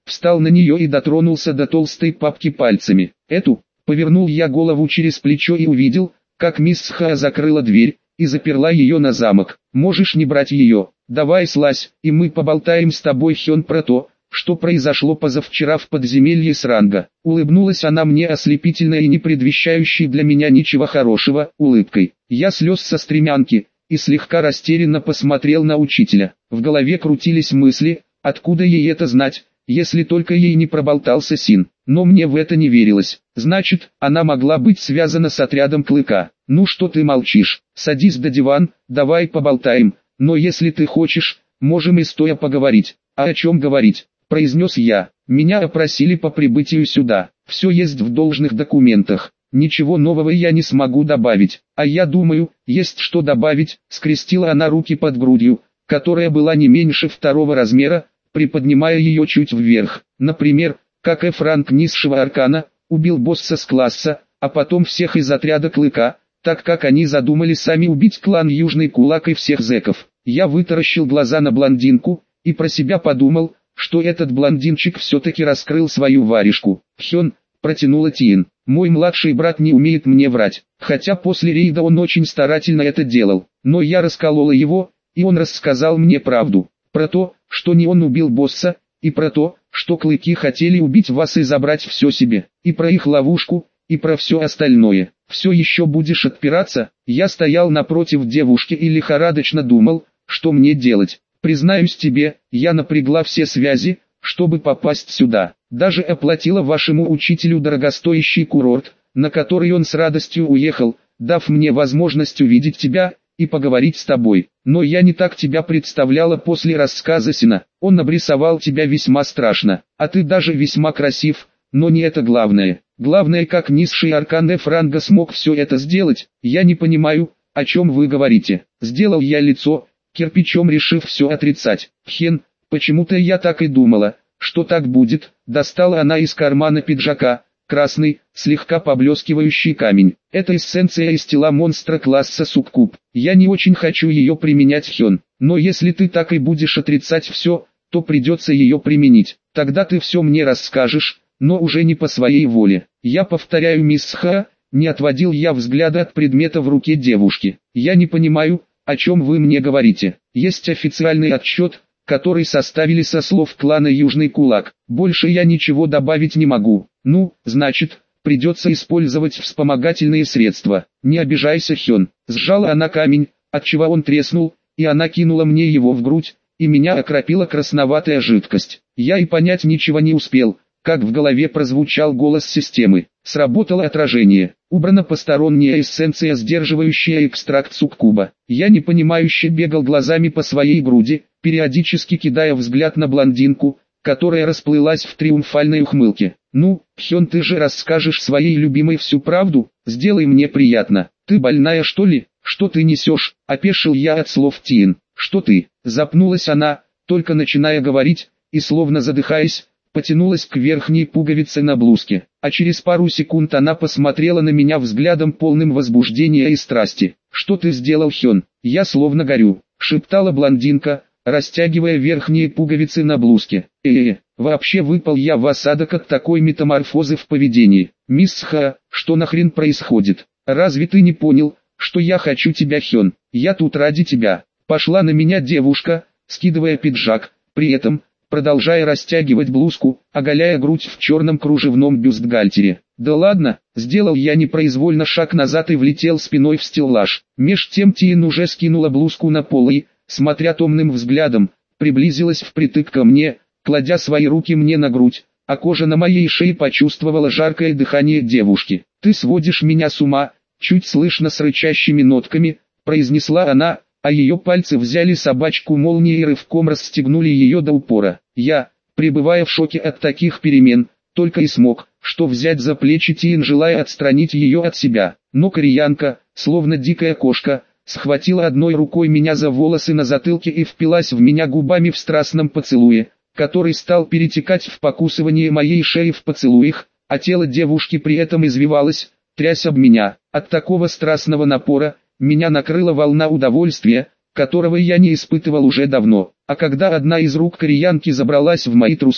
встал на нее и дотронулся до толстой папки пальцами. Эту, повернул я голову через плечо и увидел, как мисс Ха закрыла дверь и заперла ее на замок. Можешь не брать ее, давай слазь, и мы поболтаем с тобой, Хён, про то, что произошло позавчера в подземелье Сранга. Улыбнулась она мне ослепительной и не предвещающей для меня ничего хорошего улыбкой. Я слез со стремянки и слегка растерянно посмотрел на учителя. В голове крутились мысли, откуда ей это знать, если только ей не проболтался Син. Но мне в это не верилось. Значит, она могла быть связана с отрядом Клыка. Ну что ты молчишь? Садись на диван, давай поболтаем. Но если ты хочешь, можем и стоя поговорить. А о чем говорить? Произнес я. Меня опросили по прибытию сюда. Все есть в должных документах. Ничего нового я не смогу добавить. А я думаю, есть что добавить. Скрестила она руки под грудью, которая была не меньше второго размера, приподнимая ее чуть вверх. Например, как Эф ранг низшего аркана убил босса с класса, а потом всех из отряда Клыка, так как они задумали сами убить клан Южный Кулак и всех зэков. Я вытаращил глаза на блондинку и про себя подумал, что этот блондинчик все-таки раскрыл свою варежку. Хён, протянула Тин, мой младший брат не умеет мне врать, хотя после рейда он очень старательно это делал, но я расколола его, и он рассказал мне правду, про то, что не он убил босса, и про то, что Клыки хотели убить вас и забрать все себе, и про их ловушку, и про все остальное. Все еще будешь отпираться? Я стоял напротив девушки и лихорадочно думал, что мне делать. Признаюсь тебе, я напрягла все связи, чтобы попасть сюда. Даже оплатила вашему учителю дорогостоящий курорт, на который он с радостью уехал, дав мне возможность увидеть тебя и поговорить с тобой. Но я не так тебя представляла после рассказа Сина. Он обрисовал тебя весьма страшно, а ты даже весьма красив, но не это главное. Главное, как низший аркан Эф ранга смог все это сделать. Я не понимаю, о чем вы говорите. Сделал я лицо, кирпичом решив все отрицать. Хен, почему-то я так и думала, что так будет. Достала она из кармана пиджака красный, слегка поблескивающий камень. Это эссенция из тела монстра класса Суккуб. Я не очень хочу ее применять, Хён, но если ты так и будешь отрицать все, то придется ее применить. Тогда ты все мне расскажешь, но уже не по своей воле. Я повторяю, мисс Ха, не отводил я взгляда от предмета в руке девушки. Я не понимаю, о чем вы мне говорите. Есть официальный отчет, который составили со слов клана Южный Кулак. Больше я ничего добавить не могу. Ну, значит, придется использовать вспомогательные средства. Не обижайся, Хён. Сжала она камень, отчего он треснул, и она кинула мне его в грудь, и меня окропила красноватая жидкость. Я и понять ничего не успел, как в голове прозвучал голос системы. Сработало отражение. Убрана посторонняя эссенция, сдерживающая экстракт суккуба. Я непонимающе бегал глазами по своей груди, периодически кидая взгляд на блондинку, которая расплылась в триумфальной ухмылке. «Ну, Хён, ты же расскажешь своей любимой всю правду, сделай мне приятно. Ты больная, что ли? Что ты несешь?» – опешил я от слов Тин. «Что ты?» – запнулась она, только начиная говорить, и словно задыхаясь, потянулась к верхней пуговице на блузке, а через пару секунд она посмотрела на меня взглядом полным возбуждения и страсти. «Что ты сделал, Хён? Я словно горю», – шептала блондинка, растягивая верхние пуговицы на блузке. «Э-э, вообще выпал я в осадок от такой метаморфозы в поведении. Мисс Ха, что нахрен происходит? Разве ты не понял, что я хочу тебя, Хён? Я тут ради тебя». Пошла на меня девушка, скидывая пиджак, при этом продолжая растягивать блузку, оголяя грудь в черном кружевном бюстгальтере. «Да ладно», сделал я непроизвольно шаг назад и влетел спиной в стеллаж. Меж тем Тин уже скинула блузку на пол и, смотря томным взглядом, приблизилась впритык ко мне, кладя свои руки мне на грудь, а кожа на моей шее почувствовала жаркое дыхание девушки. «Ты сводишь меня с ума», чуть слышно с рычащими нотками, произнесла она, а ее пальцы взяли собачку молнией и рывком расстегнули ее до упора. Я, пребывая в шоке от таких перемен, только и смог, что взять за плечи Тин, желая отстранить ее от себя. Но кореянка, словно дикая кошка, схватила одной рукой меня за волосы на затылке и впилась в меня губами в страстном поцелуе, который стал перетекать в покусывание моей шеи в поцелуях, а тело девушки при этом извивалось, трясь об меня. От такого страстного напора меня накрыла волна удовольствия, которого я не испытывал уже давно. А когда одна из рук кореянки забралась в мои трусы,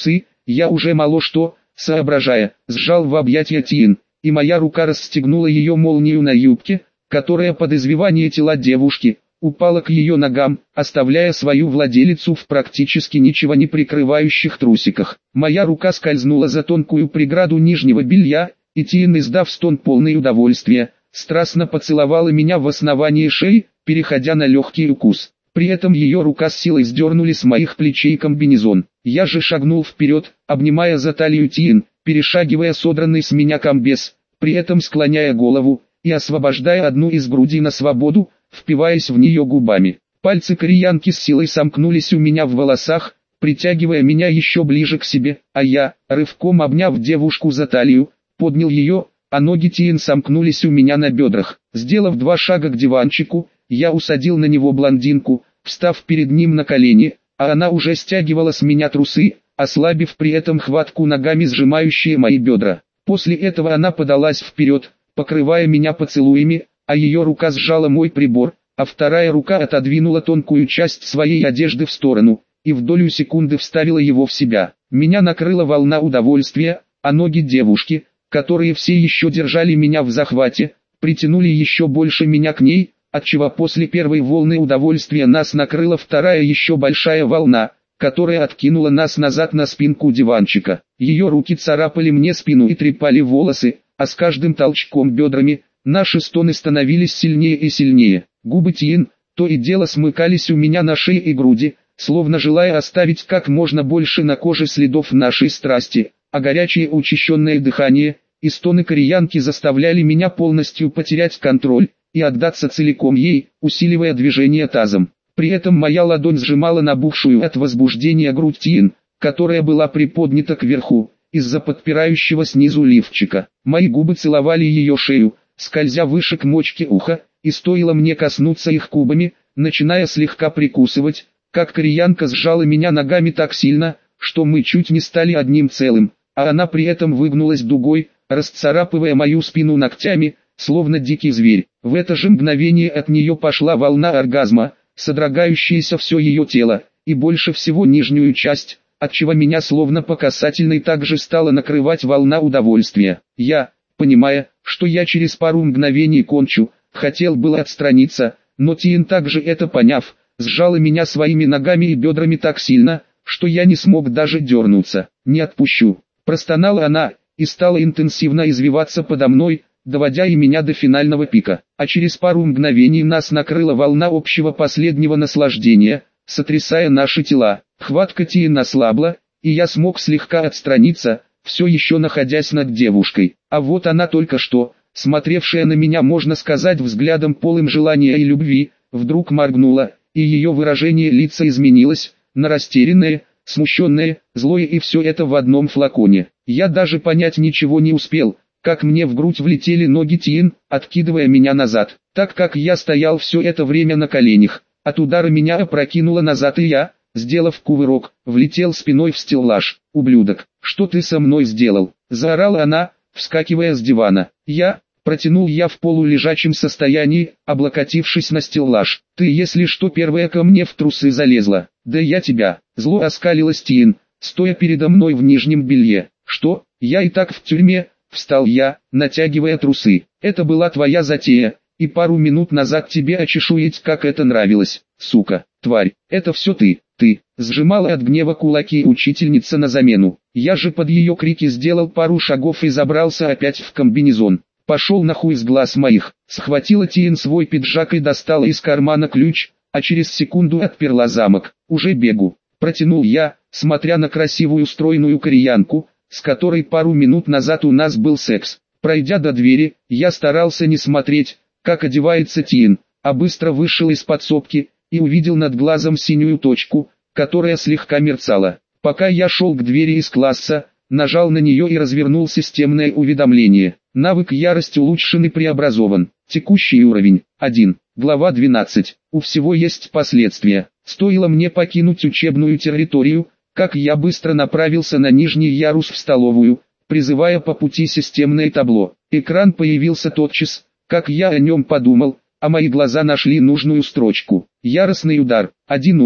Я уже мало что, соображая, сжал в объятия Тиен, и моя рука расстегнула ее молнию на юбке, которая под извивание тела девушки упала к ее ногам, оставляя свою владелицу в практически ничего не прикрывающих трусиках. Моя рука скользнула за тонкую преграду нижнего белья, и Тиен, издав стон полный удовольствия, страстно поцеловала меня в основании шеи, переходя на легкий укус. При этом ее рука с силой сдернули с моих плечей комбинезон. Я же шагнул вперед, обнимая за талию Тиен, перешагивая содранный с меня комбез, при этом склоняя голову и освобождая одну из грудей на свободу, впиваясь в нее губами. Пальцы кореянки с силой сомкнулись у меня в волосах, притягивая меня еще ближе к себе, а я, рывком обняв девушку за талию, поднял ее, а ноги Тиен сомкнулись у меня на бедрах. Сделав два шага к диванчику, я усадил на него блондинку, встав перед ним на колени, а она уже стягивала с меня трусы, ослабив при этом хватку ногами, сжимающие мои бедра. После этого она подалась вперед, покрывая меня поцелуями, а ее рука сжала мой прибор, а вторая рука отодвинула тонкую часть своей одежды в сторону, и в долю секунды вставила его в себя. Меня накрыла волна удовольствия, а ноги девушки, которые все еще держали меня в захвате, притянули еще больше меня к ней, отчего после первой волны удовольствия нас накрыла вторая еще большая волна, которая откинула нас назад на спинку диванчика. Ее руки царапали мне спину и трепали волосы, а с каждым толчком бедрами наши стоны становились сильнее и сильнее. Губы Тиен то и дело смыкались у меня на шее и груди, словно желая оставить как можно больше на коже следов нашей страсти, а горячее учащенное дыхание и стоны кореянки заставляли меня полностью потерять контроль и отдаться целиком ей, усиливая движение тазом. При этом моя ладонь сжимала набухшую от возбуждения грудь Тиен, которая была приподнята кверху, из-за подпирающего снизу лифчика. Мои губы целовали ее шею, скользя выше к мочке уха, и стоило мне коснуться их губами, начиная слегка прикусывать, как кореянка сжала меня ногами так сильно, что мы чуть не стали одним целым, а она при этом выгнулась дугой, расцарапывая мою спину ногтями, словно дикий зверь. В это же мгновение от нее пошла волна оргазма, содрогающаяся все ее тело, и больше всего нижнюю часть, отчего меня словно по касательной также стала накрывать волна удовольствия. Я, понимая, что я через пару мгновений кончу, хотел было отстраниться, но Тиен, также это поняв, сжала меня своими ногами и бедрами так сильно, что я не смог даже дернуться. «Не отпущу», — простонала она, и стала интенсивно извиваться подо мной, доводя и меня до финального пика. А через пару мгновений нас накрыла волна общего последнего наслаждения, сотрясая наши тела. Хватка Тиен ослабла, и я смог слегка отстраниться, все еще находясь над девушкой. А вот она только что, смотревшая на меня, можно сказать, взглядом полым желания и любви, вдруг моргнула, и ее выражение лица изменилось, на растерянное, смущенное, злое, и все это в одном флаконе. Я даже понять ничего не успел, как мне в грудь влетели ноги Тиен, откидывая меня назад. Так как я стоял все это время на коленях, от удара меня опрокинуло назад, и я, сделав кувырок, влетел спиной в стеллаж. «Ублюдок, что ты со мной сделал?» — заорала она, вскакивая с дивана. «Я...» — протянул я в полулежачем состоянии, облокотившись на стеллаж. «Ты, если что, первая ко мне в трусы залезла». «Да я тебя...» — зло оскалилась Тиен, стоя передо мной в нижнем белье. «Что? Я и так в тюрьме...» — встал я, натягивая трусы. «Это была твоя затея, и пару минут назад тебе очешуять как это нравилось, сука, тварь. Это все ты, ты». Сжимала от гнева кулаки учительница на замену. Я же под ее крики сделал пару шагов и забрался опять в комбинезон. «Пошел нахуй с глаз моих». Схватила Тиен свой пиджак и достала из кармана ключ, а через секунду отперла замок. «Уже бегу», — протянул я, смотря на красивую стройную кореянку, с которой пару минут назад у нас был секс. Пройдя до двери, я старался не смотреть, как одевается Тиен, а быстро вышел из подсобки и увидел над глазом синюю точку, которая слегка мерцала. Пока я шел к двери из класса, нажал на нее и развернул системное уведомление. Навык ярость улучшен и преобразован. Текущий уровень один. Глава двенадцать. У всего есть последствия. Стоило мне покинуть учебную территорию, как я быстро направился на нижний ярус в столовую, призывая по пути системное табло. Экран появился тотчас, как я о нем подумал, а мои глаза нашли нужную строчку. Яростный удар. Один уровень.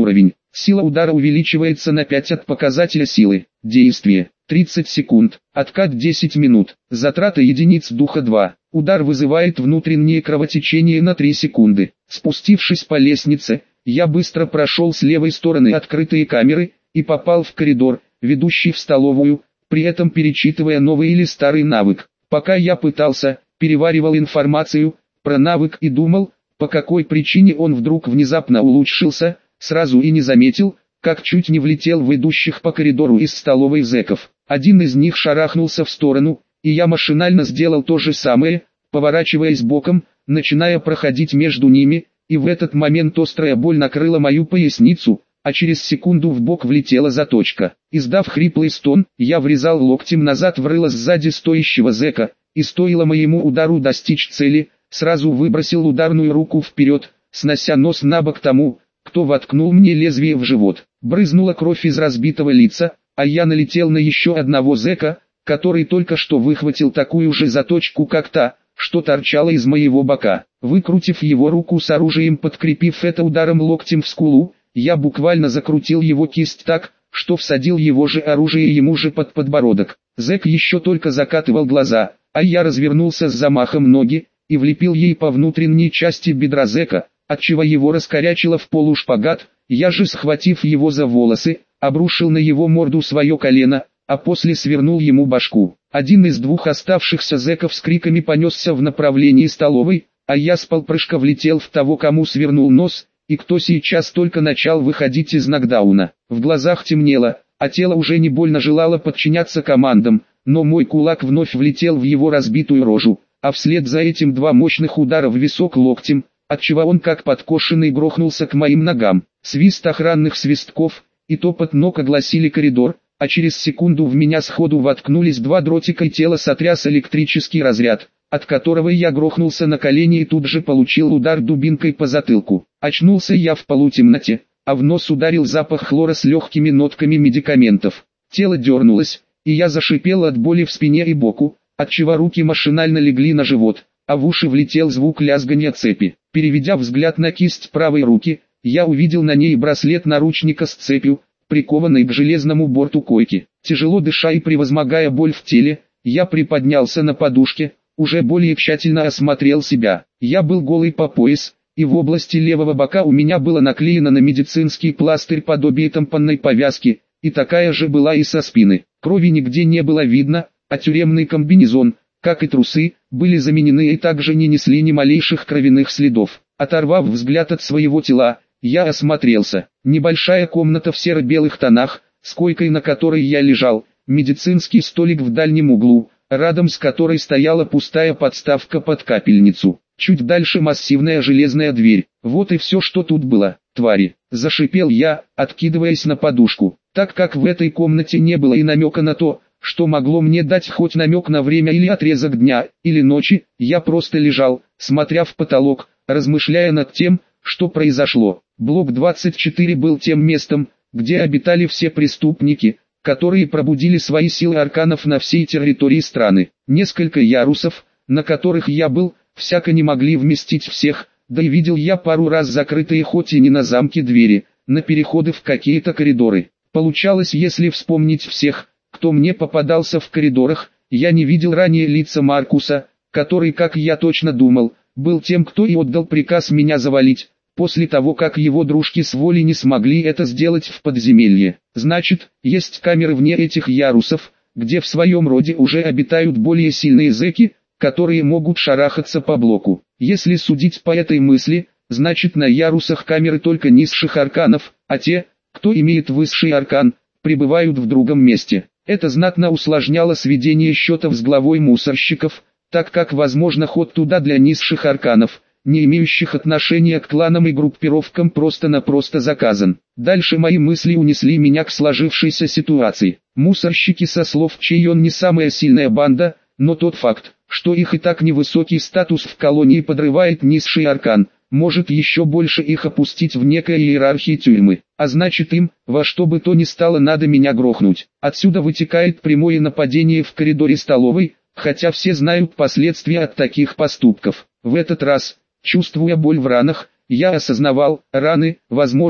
Сила удара увеличивается на пять от показателя силы. Действие. тридцать секунд. Откат десять минут. Затрата единиц духа два. Удар вызывает внутреннее кровотечение на три секунды. Спустившись по лестнице, я быстро прошел с левой стороны открытые камеры и попал в коридор, ведущий в столовую, при этом перечитывая новый или старый навык. Пока я пытался, переваривал информацию про навык и думал, по какой причине он вдруг внезапно улучшился, сразу и не заметил, как чуть не влетел в идущих по коридору из столовой зэков. Один из них шарахнулся в сторону, и я машинально сделал то же самое, поворачиваясь боком, начиная проходить между ними, и в этот момент острая боль накрыла мою поясницу, а через секунду в бок влетела заточка. Издав хриплый стон, я врезал локтем назад в рыло сзади стоящего зэка, и стоило моему удару достичь цели, сразу выбросил ударную руку вперед, снося нос на бок тому, кто воткнул мне лезвие в живот. Брызнула кровь из разбитого лица, а я налетел на еще одного зэка, который только что выхватил такую же заточку как та, что торчала из моего бока. Выкрутив его руку с оружием, подкрепив это ударом локтем в скулу, я буквально закрутил его кисть так, что всадил его же оружие ему же под подбородок. Зэк еще только закатывал глаза, а я развернулся с замахом ноги и влепил ей по внутренней части бедра зэка, отчего его раскорячило в полушпагат. Я же, схватив его за волосы, обрушил на его морду свое колено, а после свернул ему башку. Один из двух оставшихся зэков с криками понесся в направлении столовой, а я с полпрыжка влетел в того, кому свернул нос, и кто сейчас только начал выходить из нокдауна. В глазах темнело, а тело уже не больно желало подчиняться командам, но мой кулак вновь влетел в его разбитую рожу, а вслед за этим два мощных удара в висок локтем, отчего он как подкошенный грохнулся к моим ногам. Свист охранных свистков и топот ног огласили коридор, а через секунду в меня сходу воткнулись два дротика и тело сотряс электрический разряд, от которого я грохнулся на колени и тут же получил удар дубинкой по затылку. Очнулся я в полутемноте, а в нос ударил запах хлора с легкими нотками медикаментов. Тело дернулось, и я зашипел от боли в спине и боку, отчего руки машинально легли на живот, а в уши влетел звук лязганья цепи. Переведя взгляд на кисть правой руки, я увидел на ней браслет наручника с цепью, прикованный к железному борту койки. Тяжело дыша и превозмогая боль в теле, я приподнялся на подушке, уже более тщательно осмотрел себя. Я был голый по пояс, и в области левого бока у меня было наклеено на медицинский пластырь подобие тампонной повязки, и такая же была и со спины. Крови нигде не было видно, а тюремный комбинезон, как и трусы, были заменены и также не несли ни малейших кровяных следов. Оторвав взгляд от своего тела, я осмотрелся. Небольшая комната в серо-белых тонах, с койкой, на которой я лежал, медицинский столик в дальнем углу, рядом с которой стояла пустая подставка под капельницу. Чуть дальше массивная железная дверь. Вот и все, что тут было. Твари! Зашипел я, откидываясь на подушку. Так как в этой комнате не было и намека на то, что могло мне дать хоть намек на время или отрезок дня, или ночи, я просто лежал, смотря в потолок, размышляя над тем, что произошло. Блок двадцать четыре был тем местом, где обитали все преступники, которые пробудили свои силы арканов на всей территории страны. Несколько ярусов, на которых я был, всяко не могли вместить всех, да и видел я пару раз закрытые хоть и не на замке двери, на переходы в какие-то коридоры. Получалось, если вспомнить всех, кто мне попадался в коридорах, я не видел ранее лица Маркуса, который, как я точно думал, был тем, кто и отдал приказ меня завалить, после того как его дружки с воли не смогли это сделать в подземелье. Значит, есть камеры вне этих ярусов, где в своем роде уже обитают более сильные зэки, которые могут шарахаться по блоку. Если судить по этой мысли, значит на ярусах камеры только низших арканов, а те, кто имеет высший аркан, пребывают в другом месте. Это знатно усложняло сведение счетов с главой мусорщиков, так как возможно ход туда для низших арканов, не имеющих отношения к кланам и группировкам, просто-напросто заказан. Дальше мои мысли унесли меня к сложившейся ситуации. Мусорщики, со слов чей он не самая сильная банда, но тот факт, что их и так невысокий статус в колонии подрывает низший аркан, может еще больше их опустить в некой иерархии тюрьмы. А значит им, во что бы то ни стало, надо меня грохнуть. Отсюда вытекает прямое нападение в коридоре столовой, хотя все знают последствия от таких поступков. В этот раз, чувствуя боль в ранах, я осознавал, раны, возможно,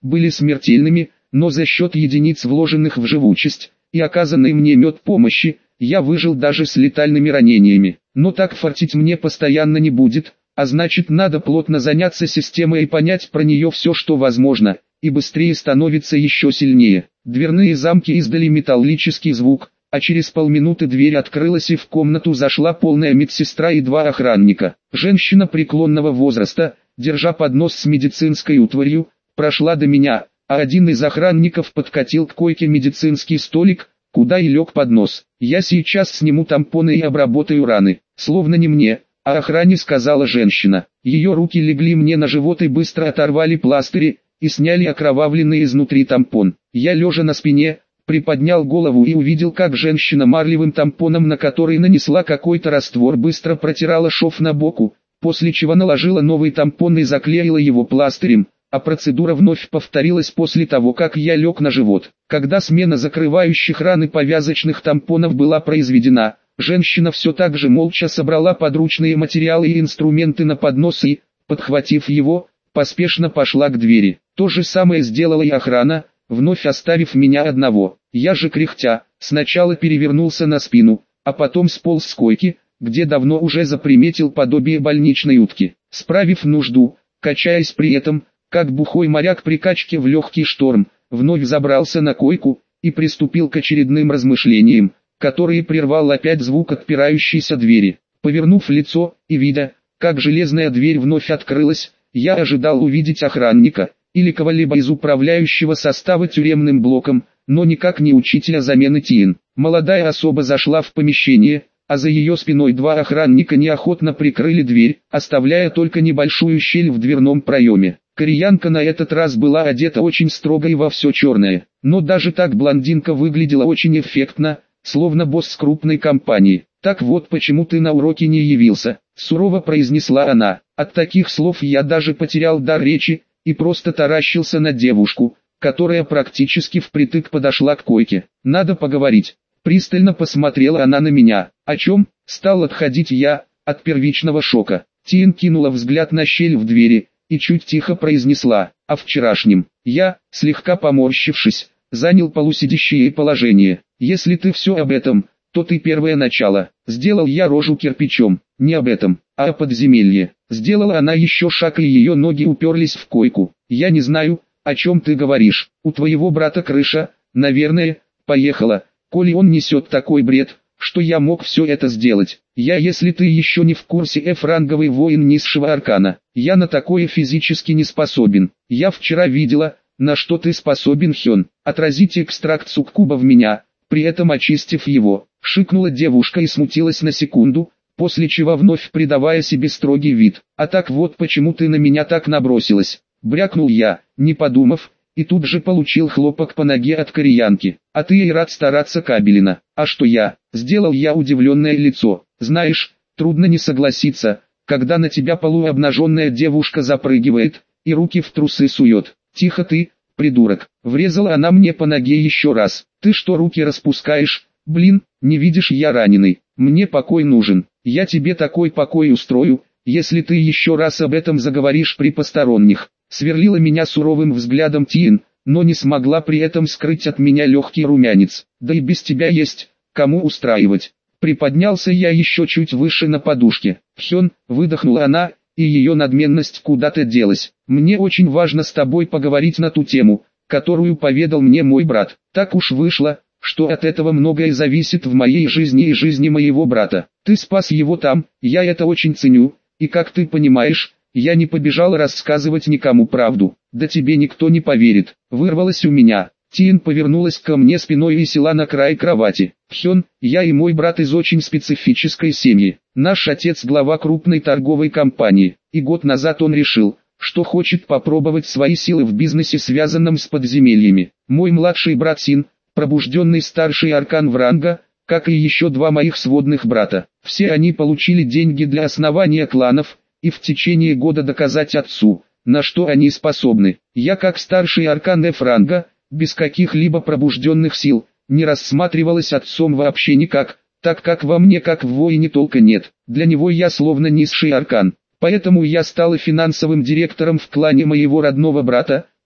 были смертельными, но за счет единиц вложенных в живучесть и оказанной мне медпомощи, я выжил даже с летальными ранениями. Но так фартить мне постоянно не будет, а значит надо плотно заняться системой и понять про нее все, что возможно, и быстрее становится еще сильнее. Дверные замки издали металлический звук, а через полминуты дверь открылась и в комнату зашла полная медсестра и два охранника. Женщина преклонного возраста, держа поднос с медицинской утварью, прошла до меня, а один из охранников подкатил к койке медицинский столик, куда и лег поднос. «Я сейчас сниму тампоны и обработаю раны». Словно не мне, а охране сказала женщина. Ее руки легли мне на живот и быстро оторвали пластыри и сняли окровавленный изнутри тампон. Я, лежа на спине, приподнял голову и увидел, как женщина марлевым тампоном, на который нанесла какой-то раствор, быстро протирала шов на боку, после чего наложила новый тампон и заклеила его пластырем, а процедура вновь повторилась после того, как я лег на живот. Когда смена закрывающих раны повязочных тампонов была произведена, женщина все так же молча собрала подручные материалы и инструменты на поднос и, подхватив его, поспешно пошла к двери. То же самое сделала и охрана, вновь оставив меня одного. Я же, кряхтя, сначала перевернулся на спину, а потом сполз с койки, где давно уже заприметил подобие больничной утки. Справив нужду, качаясь при этом, как бухой моряк при качке в легкий шторм, вновь забрался на койку и приступил к очередным размышлениям, которые прервал опять звук отпирающейся двери. Повернув лицо и видя, как железная дверь вновь открылась, я ожидал увидеть охранника или кого-либо из управляющего состава тюремным блоком, но никак не учителя замены Тиен. Молодая особа зашла в помещение, а за ее спиной два охранника неохотно прикрыли дверь, оставляя только небольшую щель в дверном проеме. Кореянка на этот раз была одета очень строго и во все черное, но даже так блондинка выглядела очень эффектно, словно босс крупной компании. «Так вот почему ты на уроке не явился», — сурово произнесла она. От таких слов я даже потерял дар речи и просто таращился на девушку, которая практически впритык подошла к койке. «Надо поговорить». Пристально посмотрела она на меня. «О чем?» — стал отходить я от первичного шока. Тиен кинула взгляд на щель в двери и чуть тихо произнесла: «О вчерашнем». Я, слегка поморщившись, занял полусидящее положение. «Если ты все об этом, то ты первое начало». Сделал я рожу кирпичом. «Не об этом, а о подземелье». Сделала она еще шаг, и ее ноги уперлись в койку. «Я не знаю, о чем ты говоришь. У твоего брата крыша, наверное, поехала, коли он несет такой бред, что я мог все это сделать. Я, если ты еще не в курсе, F-ранговый воин низшего аркана. Я на такое физически не способен. Я вчера видела, на что ты способен, Хён. Отразить экстракт суккуба в меня, при этом очистив его». Шикнула девушка и смутилась на секунду, после чего вновь придавая себе строгий вид. «А так вот почему ты на меня так набросилась», — брякнул я, не подумав, и тут же получил хлопок по ноге от кореянки. «А ты и рад стараться, Кабелина». «А что я?» — сделал я удивленное лицо. «Знаешь, трудно не согласиться, когда на тебя полуобнаженная девушка запрыгивает и руки в трусы сует». «Тихо ты, придурок», — врезала она мне по ноге еще раз. «Ты что руки распускаешь? Блин, не видишь, я раненый. Мне покой нужен. Я тебе такой покой устрою, если ты еще раз об этом заговоришь при посторонних». Сверлила меня суровым взглядом Тиен, но не смогла при этом скрыть от меня легкий румянец. «Да и без тебя есть, кому устраивать». Приподнялся я еще чуть выше на подушке. «Хён», — выдохнула она, и ее надменность куда-то делась. «Мне очень важно с тобой поговорить на ту тему, которую поведал мне мой брат. Так уж вышло, что от этого многое зависит в моей жизни и жизни моего брата. Ты спас его там, я это очень ценю, и как ты понимаешь, я не побежал рассказывать никому правду. Да тебе никто не поверит». Вырвалось у меня. Тиен повернулась ко мне спиной и села на край кровати. «Хён, я и мой брат из очень специфической семьи. Наш отец глава крупной торговой компании, и год назад он решил, что хочет попробовать свои силы в бизнесе, связанном с подземельями. Мой младший брат Син, пробужденный старший аркан Вранга, как и еще два моих сводных брата. Все они получили деньги для основания кланов, и в течение года доказать отцу, на что они способны. Я, как старший аркан F-ранга, без каких-либо пробужденных сил, не рассматривалась отцом вообще никак, так как во мне как в воине толка нет. Для него я словно низший аркан. Поэтому я стала финансовым директором в клане моего родного брата,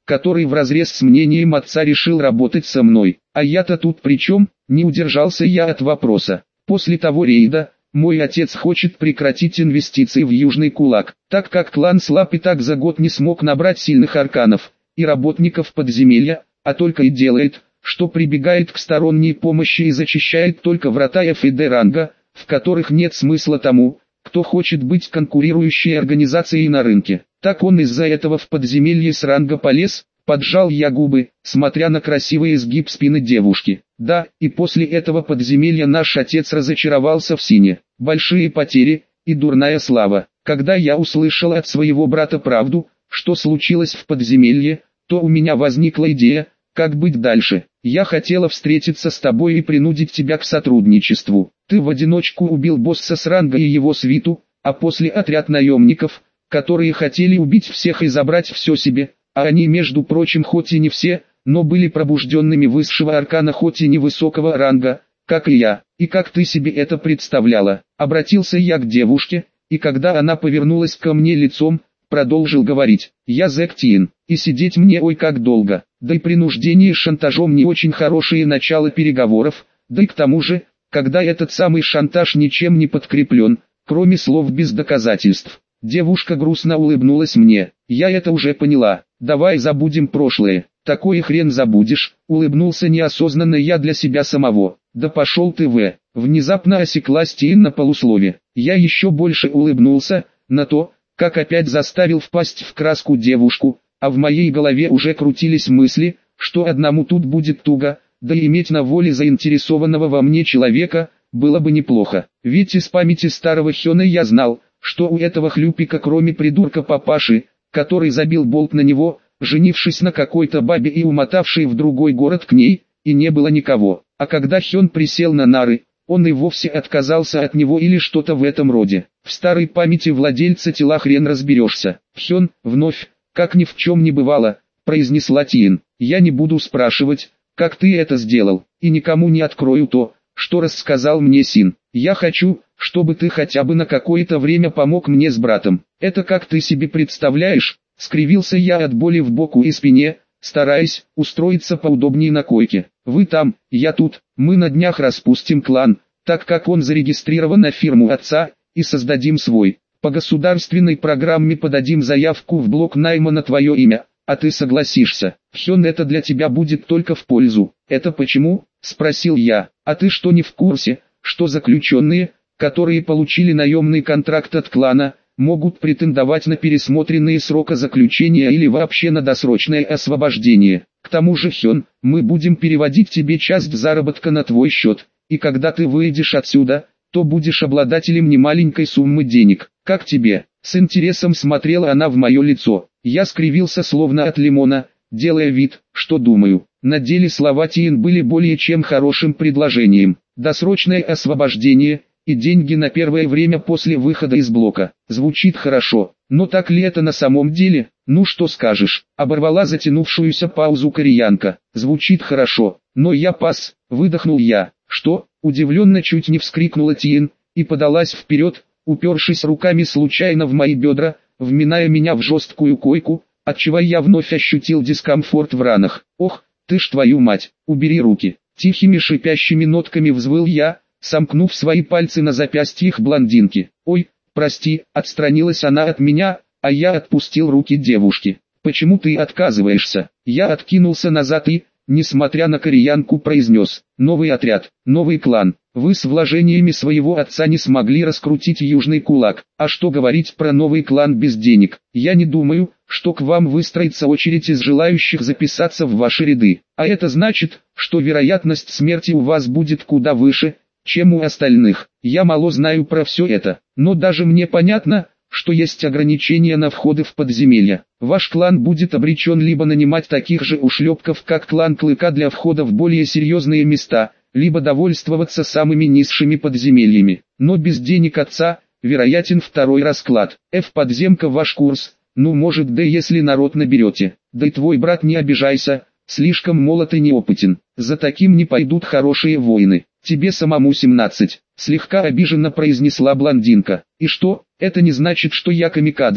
который вразрез с мнением отца решил работать со мной. А я-то тут при чем? Не удержался я от вопроса. После того рейда, мой отец хочет прекратить инвестиции в Южный Кулак, так как клан слаб и так за год не смог набрать сильных арканов и работников подземелья, а только и делает, что прибегает к сторонней помощи и зачищает только врата эф и дэ ранга, в которых нет смысла тому, кто хочет быть конкурирующей организацией на рынке. Так он из-за этого в подземелье с ранга полез, поджал я губы, смотря на красивый изгиб спины девушки. Да, и после этого подземелья наш отец разочаровался в сине. Большие потери и дурная слава. Когда я услышал от своего брата правду, что случилось в подземелье, то у меня возникла идея, как быть дальше. Я хотела встретиться с тобой и принудить тебя к сотрудничеству. Ты в одиночку убил босса с ранга и его свиту, а после отряд наемников, которые хотели убить всех и забрать все себе, а они, между прочим, хоть и не все, но были пробужденными высшего аркана хоть и невысокого ранга, как и я. И как ты себе это представляла? Обратился я к девушке, и когда она повернулась ко мне лицом, продолжил говорить: я Зэк Тиен, и сидеть мне ой как долго, да и принуждение с шантажом не очень хорошее начало переговоров, да и к тому же, когда этот самый шантаж ничем не подкреплен, кроме слов без доказательств. Девушка грустно улыбнулась мне. Я это уже поняла. Давай забудем прошлое. Такое хрен забудешь. Улыбнулся неосознанно я для себя самого. Да пошел ты в. Внезапно осеклась Тиен на полуслове. Я еще больше улыбнулся, на то, как опять заставил впасть в краску девушку, а в моей голове уже крутились мысли, что одному тут будет туго, да и иметь на воле заинтересованного во мне человека, было бы неплохо. Ведь из памяти старого Хёна я знал, что у этого хлюпика кроме придурка папаши, который забил болт на него, женившись на какой-то бабе и умотавшей в другой город к ней, и не было никого. А когда Хён присел на нары, он и вовсе отказался от него или что-то в этом роде. В старой памяти владельца тела хрен разберешься. Хён, вновь, как ни в чем не бывало, произнесла Тиен. Я не буду спрашивать, как ты это сделал, и никому не открою то, что рассказал мне Син. Я хочу, чтобы ты хотя бы на какое-то время помог мне с братом. Это как ты себе представляешь? Скривился я от боли в боку и спине, стараясь устроиться поудобнее на койке. Вы там, я тут, мы на днях распустим клан, так как он зарегистрирован на фирму отца, и создадим свой. По государственной программе подадим заявку в блок найма на твое имя, а ты согласишься. Хён, это для тебя будет только в пользу. Это почему? Спросил я. А ты что, не в курсе, что заключенные, которые получили наемный контракт от клана, могут претендовать на пересмотренные срока заключения или вообще на досрочное освобождение? К тому же, Хён, мы будем переводить тебе часть заработка на твой счет, и когда ты выйдешь отсюда, то будешь обладателем немаленькой суммы денег. Как тебе? С интересом смотрела она в мое лицо. Я скривился словно от лимона, делая вид, что думаю. На деле слова Тиен были более чем хорошим предложением. Досрочное освобождение и деньги на первое время после выхода из блока. Звучит хорошо, но так ли это на самом деле? Ну что скажешь? Оборвала затянувшуюся паузу кореянка. Звучит хорошо, но я пас, выдохнул я. Что? Удивленно чуть не вскрикнула Тиен и подалась вперед, упершись руками случайно в мои бедра, вминая меня в жесткую койку, отчего я вновь ощутил дискомфорт в ранах. Ох, ты ж твою мать, убери руки. Тихими шипящими нотками взвыл я, сомкнув свои пальцы на запястьях блондинки. Ой, прости, отстранилась она от меня, а я отпустил руки девушки. Почему ты отказываешься? Я откинулся назад и, несмотря на кореянку, произнес: новый отряд, новый клан. Вы с вложениями своего отца не смогли раскрутить Южный Кулак. А что говорить про новый клан без денег? Я не думаю, что к вам выстроится очередь из желающих записаться в ваши ряды. А это значит, что вероятность смерти у вас будет куда выше, чем у остальных. Я мало знаю про все это, но даже мне понятно, что есть ограничения на входы в подземелья. Ваш клан будет обречен либо нанимать таких же ушлепков, как клан Клыка, для входа в более серьезные места, либо довольствоваться самыми низшими подземельями. Но без денег отца, вероятен второй расклад. F подземка ваш курс, ну может, да если народ наберете. Да и твой брат, не обижайся, слишком молод и неопытен. За таким не пойдут хорошие воины. Тебе самому семнадцать, слегка обиженно произнесла блондинка. И что, это не значит, что я камикадзе?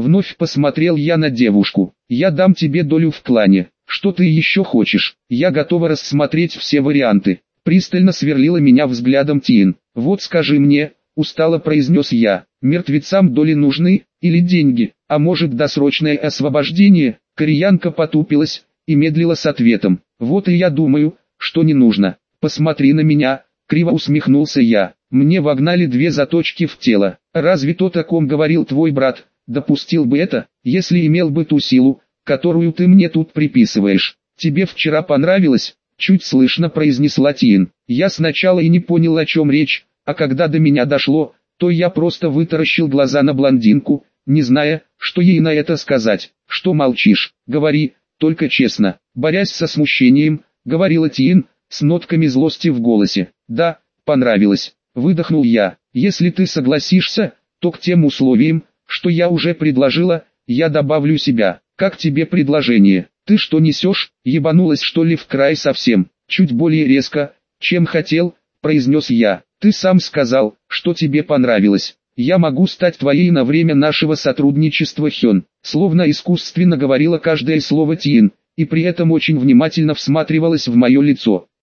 Вновь посмотрел я на девушку. Я дам тебе долю в клане. Что ты еще хочешь? Я готова рассмотреть все варианты. Пристально сверлила меня взглядом Тин. Вот скажи мне, устало произнес я, мертвецам доли нужны, или деньги, а может досрочное освобождение? Кореянка потупилась и медлила с ответом. Вот и я думаю, что не нужно. Посмотри на меня, криво усмехнулся я. Мне вогнали две заточки в тело. Разве то, о ком говорил твой брат, допустил бы это, если имел бы ту силу, которую ты мне тут приписываешь? Тебе вчера понравилось? Чуть слышно произнесла Тин. Я сначала и не понял, о чем речь, а когда до меня дошло, то я просто вытаращил глаза на блондинку, не зная, что ей на это сказать. Что молчишь? Говори, только честно. Борясь со смущением, говорила Тин, с нотками злости в голосе. Да, понравилось. Выдохнул я. Если ты согласишься, то к тем условиям, что я уже предложила, я добавлю себя. Как тебе предложение? Ты что несешь? Ебанулась что ли в край совсем? Чуть более резко, чем хотел, произнес я. Ты сам сказал, что тебе понравилось. Я могу стать твоей на время нашего сотрудничества, Хён. Словно искусственно говорила каждое слово Тин, и при этом очень внимательно всматривалась в мое лицо.